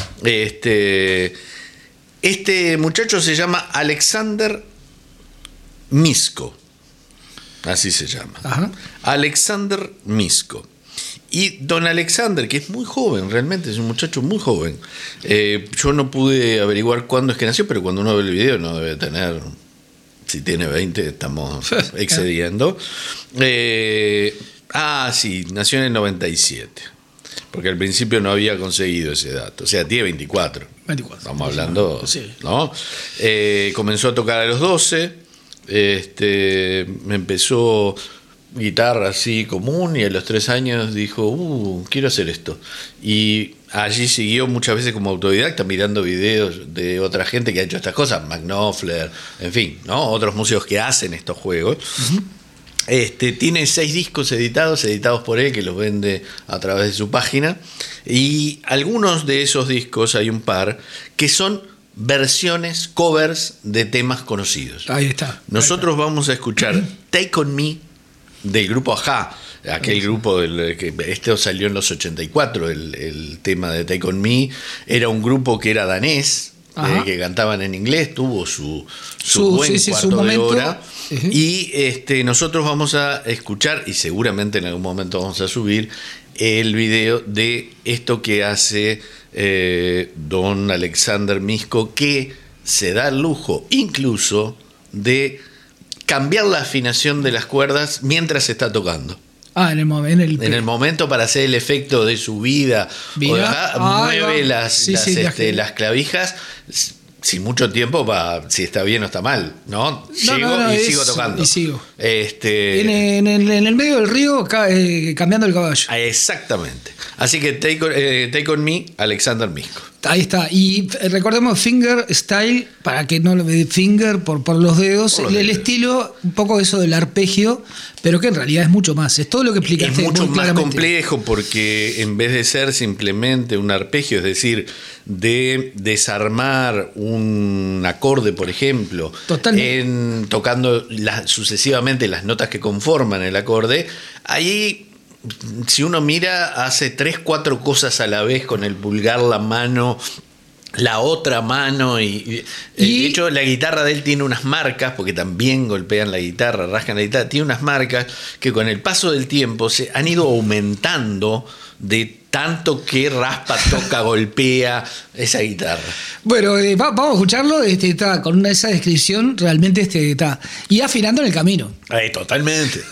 Speaker 1: Este muchacho se llama Alexander Misko. Así se llama.
Speaker 2: Ajá.
Speaker 1: Alexander Misko. Y don Alexander, que es muy joven, realmente es un muchacho muy joven. Yo no pude averiguar cuándo es que nació, pero cuando uno ve el video no debe tener si tiene 20 estamos excediendo. Sí, nació en el 97. Porque al principio no había conseguido ese dato. O sea, tiene 24. Estamos hablando,
Speaker 2: sí.
Speaker 1: ¿no? Comenzó a tocar a los 12. Empezó guitarra así común y a los 3 años dijo, quiero hacer esto. Y allí siguió muchas veces como autodidacta mirando videos de otra gente que ha hecho estas cosas, Mark Knopfler, en fin, ¿no? Otros músicos que hacen estos juegos. Tiene 6 discos editados por él, que los vende a través de su página, y algunos de esos discos, hay un par, que son versiones, covers de temas conocidos.
Speaker 2: Ahí está.
Speaker 1: Nosotros vamos a escuchar Take On Me del grupo A-ha, aquel grupo que esto salió en los 84, el tema de Take On Me, era un grupo que era danés, que cantaban en inglés, tuvo su buen cuarto de hora. Y nosotros vamos a escuchar, y seguramente en algún momento vamos a subir, el video de esto que hace don Alexander Misko, que se da el lujo incluso de cambiar la afinación de las cuerdas mientras se está tocando. En el momento para hacer el efecto de subida, mueve las clavijas sin mucho tiempo si está bien o está mal, ¿no? Llego y sigo tocando.
Speaker 2: Y sigo. En el medio del río cambiando el caballo.
Speaker 1: Exactamente. Así que Take On Me, Alexander Misko.
Speaker 2: Ahí está. Y recordemos finger style, para que no lo ve finger por los dedos. El estilo, un poco eso del arpegio, pero que en realidad es mucho más. Es todo lo que explicaste.
Speaker 1: Es mucho
Speaker 2: muy
Speaker 1: más
Speaker 2: claramente.
Speaker 1: complejo, porque en vez de ser simplemente un arpegio, es decir, de desarmar un acorde, por ejemplo, tocando sucesivamente las notas que conforman el acorde, ahí, si uno mira, hace 3, 4 cosas a la vez con el pulgar, la mano, la otra mano, y de hecho la guitarra de él tiene unas marcas, porque también golpean la guitarra, rascan la guitarra, tiene unas marcas que con el paso del tiempo se han ido aumentando de tanto que raspa, toca, golpea esa guitarra.
Speaker 2: Bueno, vamos a escucharlo, está con esa descripción, realmente está. Y afinando en el camino.
Speaker 1: Totalmente.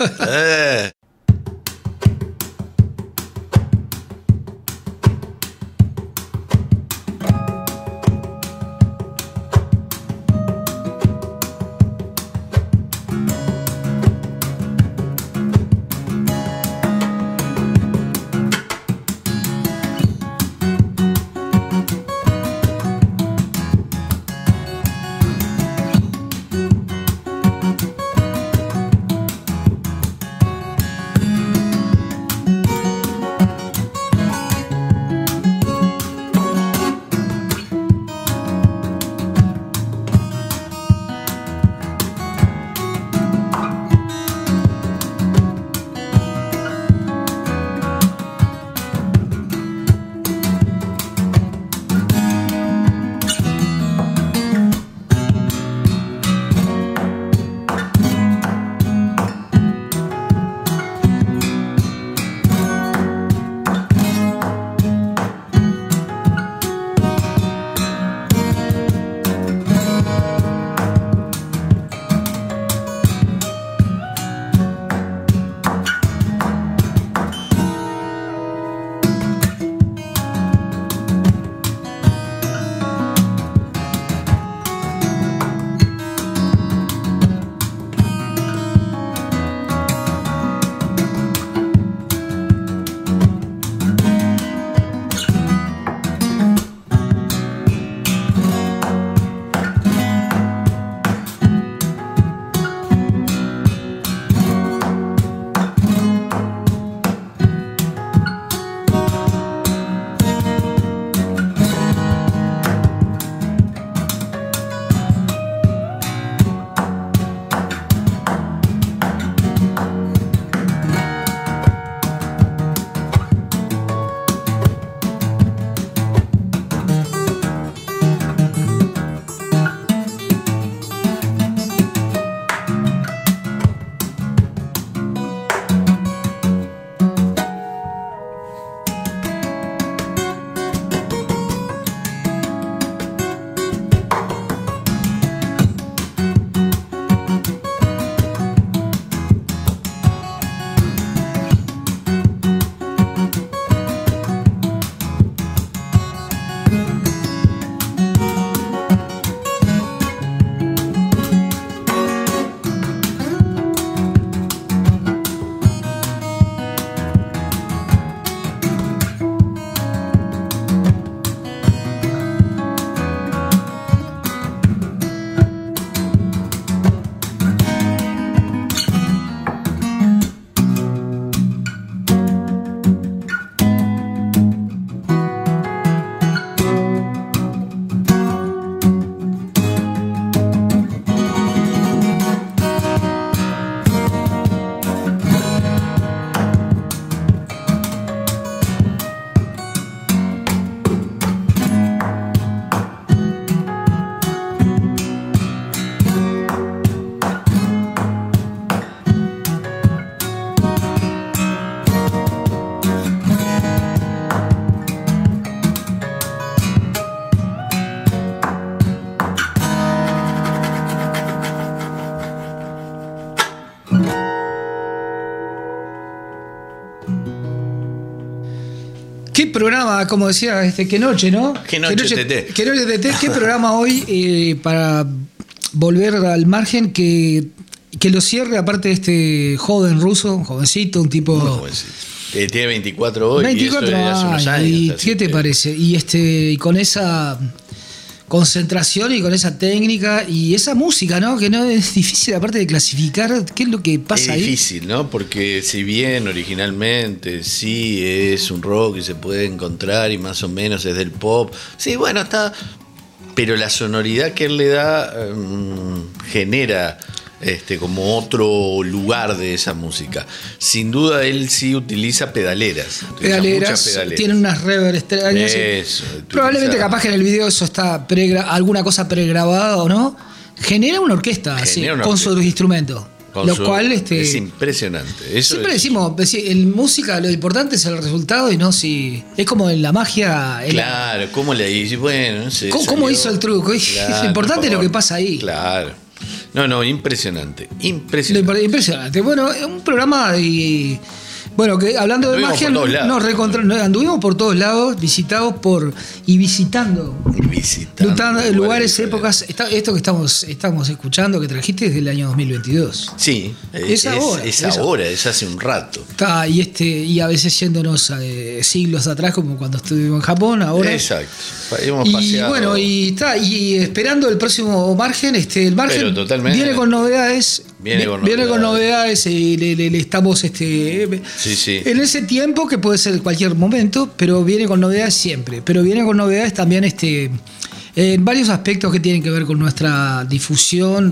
Speaker 2: ¿Qué programa, como decía, qué noche, ¿no?
Speaker 1: Qué noche, TT.
Speaker 2: Qué noche, TT. ¿Qué programa hoy para volver al margen que lo cierre, aparte de este joven ruso, un jovencito, un tipo...
Speaker 1: Muy jovencito. Tiene 24 hoy.
Speaker 2: 24
Speaker 1: y eso hace unos
Speaker 2: años.
Speaker 1: años.
Speaker 2: ¿Y qué te parece? Y con esa concentración y con esa técnica y esa música, ¿no? Que no es difícil, aparte de clasificar, ¿qué es lo que pasa ahí?
Speaker 1: Es difícil, ¿no? Porque si bien originalmente sí es un rock y se puede encontrar y más o menos es del pop, sí, bueno, está... Pero la sonoridad que él le da genera como otro lugar de esa música. Sin duda él sí utiliza pedaleras.
Speaker 2: Pedaleras,
Speaker 1: Muchas pedaleras.
Speaker 2: Tiene unas reverb extrañas.
Speaker 1: Eso,
Speaker 2: Probablemente capaz que en el video eso está alguna cosa pregrabada o no. Genera una orquesta así, con sus instrumentos. Cual
Speaker 1: es impresionante. Eso
Speaker 2: siempre decimos, en música lo importante es el resultado y no si... Es como en la magia...
Speaker 1: Claro, ¿cómo le dice? Bueno, no sé.
Speaker 2: ¿Cómo hizo el truco?
Speaker 1: Claro,
Speaker 2: lo importante es lo que pasa ahí.
Speaker 1: Claro. No, impresionante.
Speaker 2: Impresionante. Bueno, un programa y... Bueno, que hablando de magia, anduvimos por todos lados, visitando lugares, épocas. Esto que estamos escuchando, que trajiste desde el año 2022.
Speaker 1: Sí, es hace un rato.
Speaker 2: Y a veces yéndonos siglos atrás, como cuando estuvimos en Japón, ahora.
Speaker 1: Exacto. Hemos paseado.
Speaker 2: Bueno, y esperando el próximo margen, el margen
Speaker 1: Pero totalmente.
Speaker 2: viene con novedades. Viene con novedades y le estamos
Speaker 1: Sí.
Speaker 2: en ese tiempo que puede ser cualquier momento, pero viene con novedades siempre. Pero viene con novedades también en varios aspectos que tienen que ver con nuestra difusión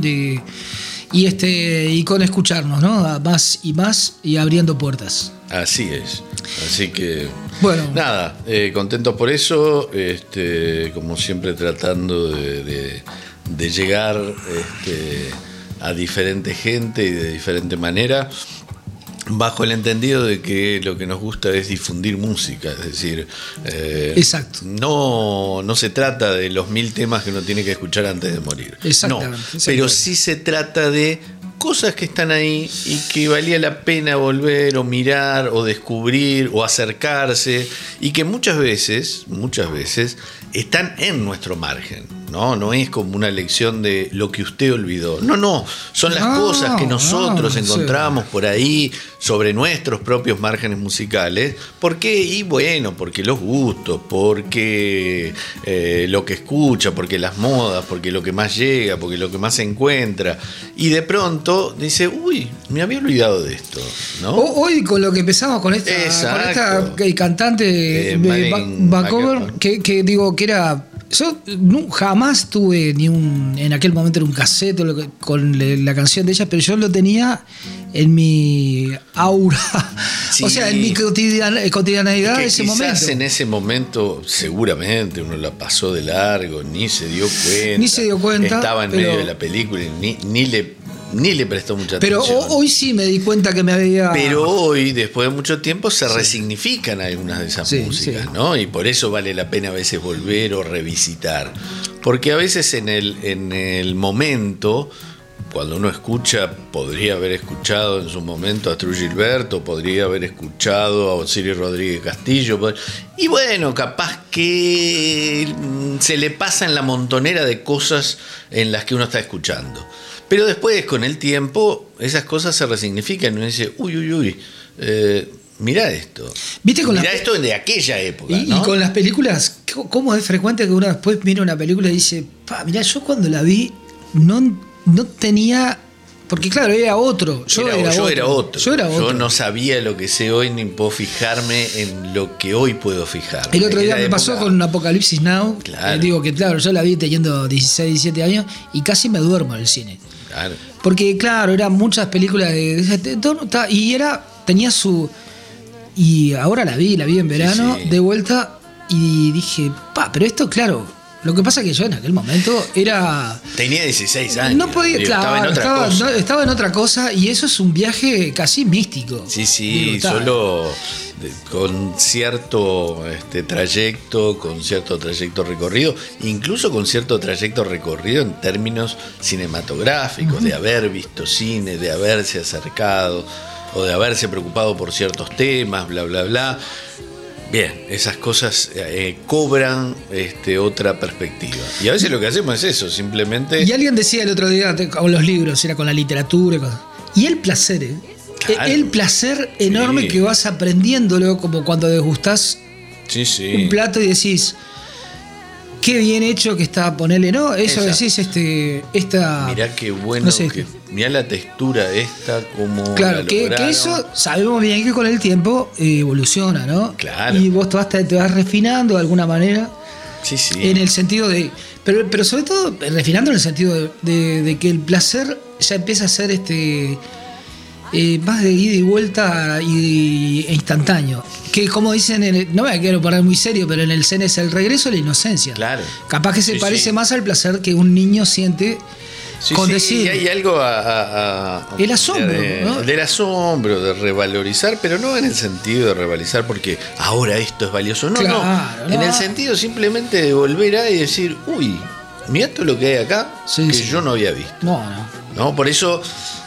Speaker 2: y con escucharnos, ¿no? Más y abriendo puertas.
Speaker 1: Así es. Así que
Speaker 2: bueno,
Speaker 1: nada, contentos por eso, como siempre tratando de llegar a diferente gente y de diferente manera, bajo el entendido de que lo que nos gusta es difundir música, es decir,
Speaker 2: exacto.
Speaker 1: No se trata de los 1000 temas que uno tiene que escuchar antes de morir.
Speaker 2: Exactamente.
Speaker 1: Pero sí se trata de cosas que están ahí y que valía la pena volver o mirar o descubrir o acercarse, y que muchas veces están en nuestro margen. No es como una lección de lo que usted olvidó. No, son las cosas que nosotros encontramos por ahí sobre nuestros propios márgenes musicales. ¿Por qué? Y bueno, porque los gustos, porque lo que escucha, porque las modas, porque lo que más llega, porque lo que más se encuentra. Y de pronto dice, uy, me había olvidado de esto, ¿no?
Speaker 2: Hoy con lo que empezamos con esta cantante Vancouver, que digo que era... Yo jamás tuve en aquel momento era un cassette con la canción de ella, pero yo lo tenía en mi aura, sí. O sea, en mi cotidianeidad de ese momento.
Speaker 1: Quizás en ese momento seguramente uno la pasó de largo, ni se dio cuenta. Estaba en medio de la película y ni le prestó mucha
Speaker 2: atención. Pero hoy sí me di cuenta que me había...
Speaker 1: Pero hoy, después de mucho tiempo, se resignifican algunas de esas músicas, ¿no? Y por eso vale la pena a veces volver o revisitar. Porque a veces en el momento, cuando uno escucha, podría haber escuchado en su momento a Trujillo Gilberto, podría haber escuchado a Osiris Rodríguez Castillo, y bueno, capaz que se le pasa en la montonera de cosas en las que uno está escuchando. Pero después, con el tiempo, esas cosas se resignifican y uno dice, uy, mirá esto. Mirá esto de aquella época.
Speaker 2: Y con las películas, ¿cómo es frecuente que uno después mira una película y dice, mirá, yo cuando la vi no tenía... Porque claro, era otro. Yo era otro.
Speaker 1: Yo no sabía lo que sé hoy, ni puedo fijarme en lo que hoy puedo fijarme.
Speaker 2: El otro día me pasó con Apocalipsis Now. Claro. Digo que claro, yo la vi teniendo 16, 17 años y casi me duermo en el cine.
Speaker 1: Claro.
Speaker 2: Porque claro, eran muchas películas tenía su... Y ahora la vi en verano, de vuelta, y dije, pero esto claro... Lo que pasa es que yo en aquel momento
Speaker 1: tenía 16 años.
Speaker 2: No podía, estaba en otra cosa, y eso es un viaje casi místico.
Speaker 1: Sí, solo con cierto trayecto, con cierto trayecto recorrido, incluso con cierto trayecto recorrido en términos cinematográficos, de haber visto cine, de haberse acercado. o de haberse preocupado por ciertos temas, bla, bla, bla. Bien, esas cosas cobran otra perspectiva. Y a veces lo que hacemos es eso, simplemente...
Speaker 2: Y alguien decía el otro día con los libros, era con la literatura, y el placer,
Speaker 1: Claro.
Speaker 2: el placer enorme
Speaker 1: Sí.
Speaker 2: que vas aprendiéndolo, como cuando degustás
Speaker 1: Sí, sí.
Speaker 2: un plato y decís, qué bien hecho que está, ponerle, ¿no? Eso
Speaker 1: Esa.
Speaker 2: decís, esta...
Speaker 1: Mirá qué bueno,
Speaker 2: no sé.
Speaker 1: mirá la textura esta, como
Speaker 2: Claro, que eso sabemos bien que con el tiempo evoluciona, ¿no?
Speaker 1: Claro.
Speaker 2: Y vos te vas refinando de alguna manera,
Speaker 1: Sí, sí.
Speaker 2: en el sentido de... Pero sobre todo refinando en el sentido de que el placer ya empieza a ser más de ida y vuelta e instantáneo. Que como dicen, no me quiero poner muy serio, pero en el Zen es el regreso a la inocencia.
Speaker 1: Claro.
Speaker 2: Capaz que se
Speaker 1: Sí,
Speaker 2: parece
Speaker 1: sí.
Speaker 2: más al placer que un niño siente
Speaker 1: Sí,
Speaker 2: con
Speaker 1: sí,
Speaker 2: decir...
Speaker 1: y hay algo
Speaker 2: El asombro, ¿no?
Speaker 1: del asombro, de revalorizar, pero no en el sentido de revalorizar porque ahora esto es valioso. No,
Speaker 2: Claro,
Speaker 1: no. En
Speaker 2: no.
Speaker 1: el sentido simplemente de volver a y decir, uy, mirá todo lo que hay acá
Speaker 2: Sí,
Speaker 1: que
Speaker 2: sí.
Speaker 1: yo no había visto.
Speaker 2: No.
Speaker 1: ¿No? Por eso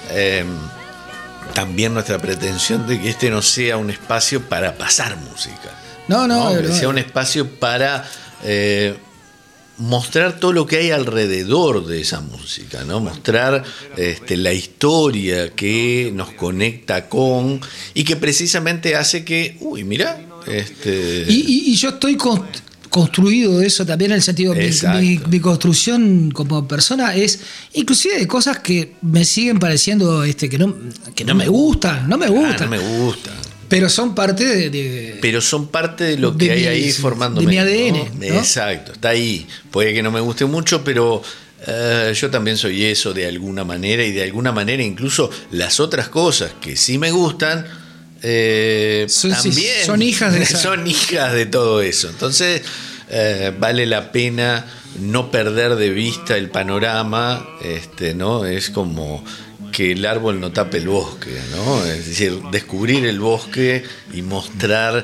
Speaker 1: también nuestra pretensión de que no sea un espacio para pasar música. Que sea un espacio para mostrar todo lo que hay alrededor de esa música, ¿no? Mostrar la historia que nos conecta con y que precisamente hace que, uy, mirá,
Speaker 2: Y yo estoy construido de eso también, en el sentido de
Speaker 1: Exacto.
Speaker 2: mi construcción como persona es inclusive de cosas que me siguen pareciendo que no me gustan, no me gustan,
Speaker 1: no me gusta.
Speaker 2: pero son parte de
Speaker 1: Pero son parte de lo que
Speaker 2: de
Speaker 1: hay
Speaker 2: mi-
Speaker 1: ahí
Speaker 2: sí,
Speaker 1: formándome.
Speaker 2: de mi ADN,
Speaker 1: ¿no?
Speaker 2: ¿no?
Speaker 1: Exacto, está ahí. Puede que no me guste mucho, pero yo también soy eso de alguna manera, y de alguna manera incluso las otras cosas que sí me gustan
Speaker 2: Sí,
Speaker 1: también
Speaker 2: son hijas de esa-
Speaker 1: son hijas de todo eso. Entonces vale la pena no perder de vista el panorama, ¿no? Es como que el árbol no tape el bosque, ¿no? Es decir, descubrir el bosque y mostrar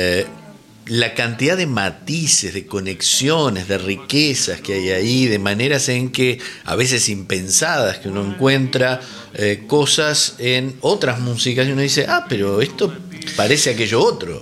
Speaker 1: la cantidad de matices, de conexiones, de riquezas que hay ahí, de maneras en que a veces impensadas que uno encuentra cosas en otras músicas y uno dice, pero esto parece aquello otro.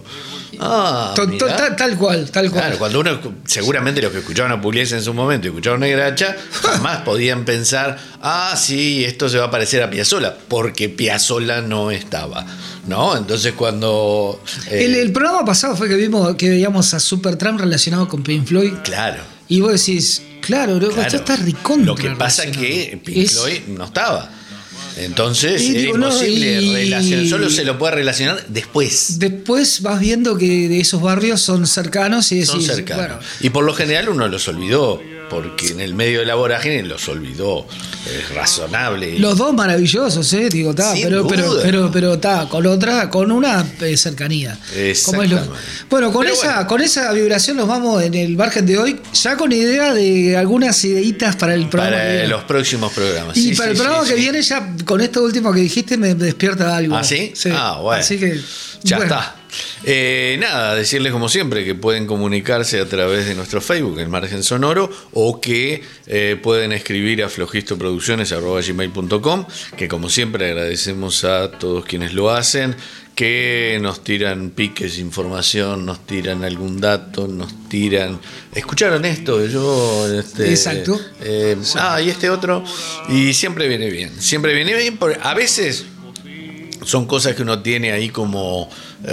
Speaker 1: Mirá.
Speaker 2: tal cual.
Speaker 1: Claro, cuando uno, seguramente los que escuchaban a Pugliese en su momento y escuchaban a Negracha, jamás podían pensar, sí, esto se va a parecer a Piazzolla, porque Piazzolla no estaba, ¿no? Entonces cuando...
Speaker 2: El programa pasado fue que veíamos a Supertramp relacionado con Pink Floyd.
Speaker 1: Claro.
Speaker 2: Y vos decís, claro, esto está recontra.
Speaker 1: Lo que pasa es que Pink Floyd no estaba. Entonces
Speaker 2: Y
Speaker 1: era
Speaker 2: digo, no,
Speaker 1: imposible
Speaker 2: y-
Speaker 1: relacionar, solo se lo puede relacionar después.
Speaker 2: Después vas viendo que de esos barrios son cercanos y decís,
Speaker 1: Son cercanos.
Speaker 2: bueno,
Speaker 1: Y por lo general uno los olvidó, porque en el medio de la vorágine los olvidó. Es razonable.
Speaker 2: los dos maravillosos, digo,
Speaker 1: Sin
Speaker 2: pero
Speaker 1: duda.
Speaker 2: con una cercanía. Como es
Speaker 1: Exactamente.
Speaker 2: Bueno,
Speaker 1: Pero
Speaker 2: con esa vibración nos vamos en el margen de hoy, ya con idea de algunas ideitas para el programa. que
Speaker 1: Para
Speaker 2: viene.
Speaker 1: los próximos programas.
Speaker 2: Y
Speaker 1: Sí,
Speaker 2: para el
Speaker 1: sí,
Speaker 2: programa
Speaker 1: sí,
Speaker 2: que
Speaker 1: sí.
Speaker 2: viene, ya con esto último que dijiste, me despierta algo.
Speaker 1: ¿Ah, sí? Bueno.
Speaker 2: Así que.
Speaker 1: Ya
Speaker 2: bueno.
Speaker 1: está. Nada, decirles como siempre que pueden comunicarse a través de nuestro Facebook, El Margen Sonoro, o que pueden escribir a flojistoproducciones@gmail.com, que como siempre agradecemos a todos quienes lo hacen, que nos tiran piques, información, nos tiran algún dato, nos tiran... ¿Escucharon esto? Yo...
Speaker 2: Exacto.
Speaker 1: Y este otro. Y siempre viene bien. Siempre viene bien, porque a veces... son cosas que uno tiene ahí como,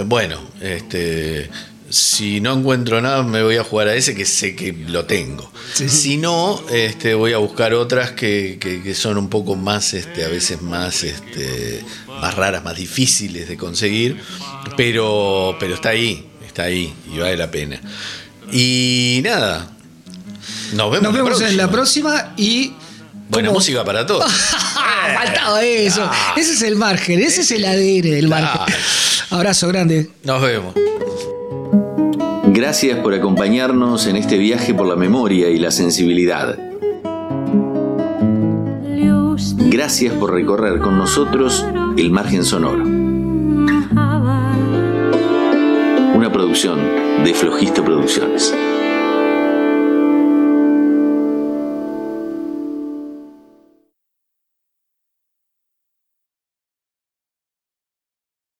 Speaker 1: si no encuentro nada me voy a jugar a ese que sé que lo tengo.
Speaker 2: Sí.
Speaker 1: Si no, voy a buscar otras que son un poco más, a veces más raras, más difíciles de conseguir, pero está ahí y vale la pena. Y nada, nos vemos
Speaker 2: en la próxima y...
Speaker 1: Buena
Speaker 2: ¿cómo?
Speaker 1: música para todos.
Speaker 2: Faltaba eso. Ese es el margen, ese es el ADN del margen. Abrazo grande.
Speaker 1: Nos vemos.
Speaker 6: Gracias por acompañarnos en este viaje por la memoria y la sensibilidad. Gracias por recorrer con nosotros el margen sonoro. Una producción de Flojisto Producciones.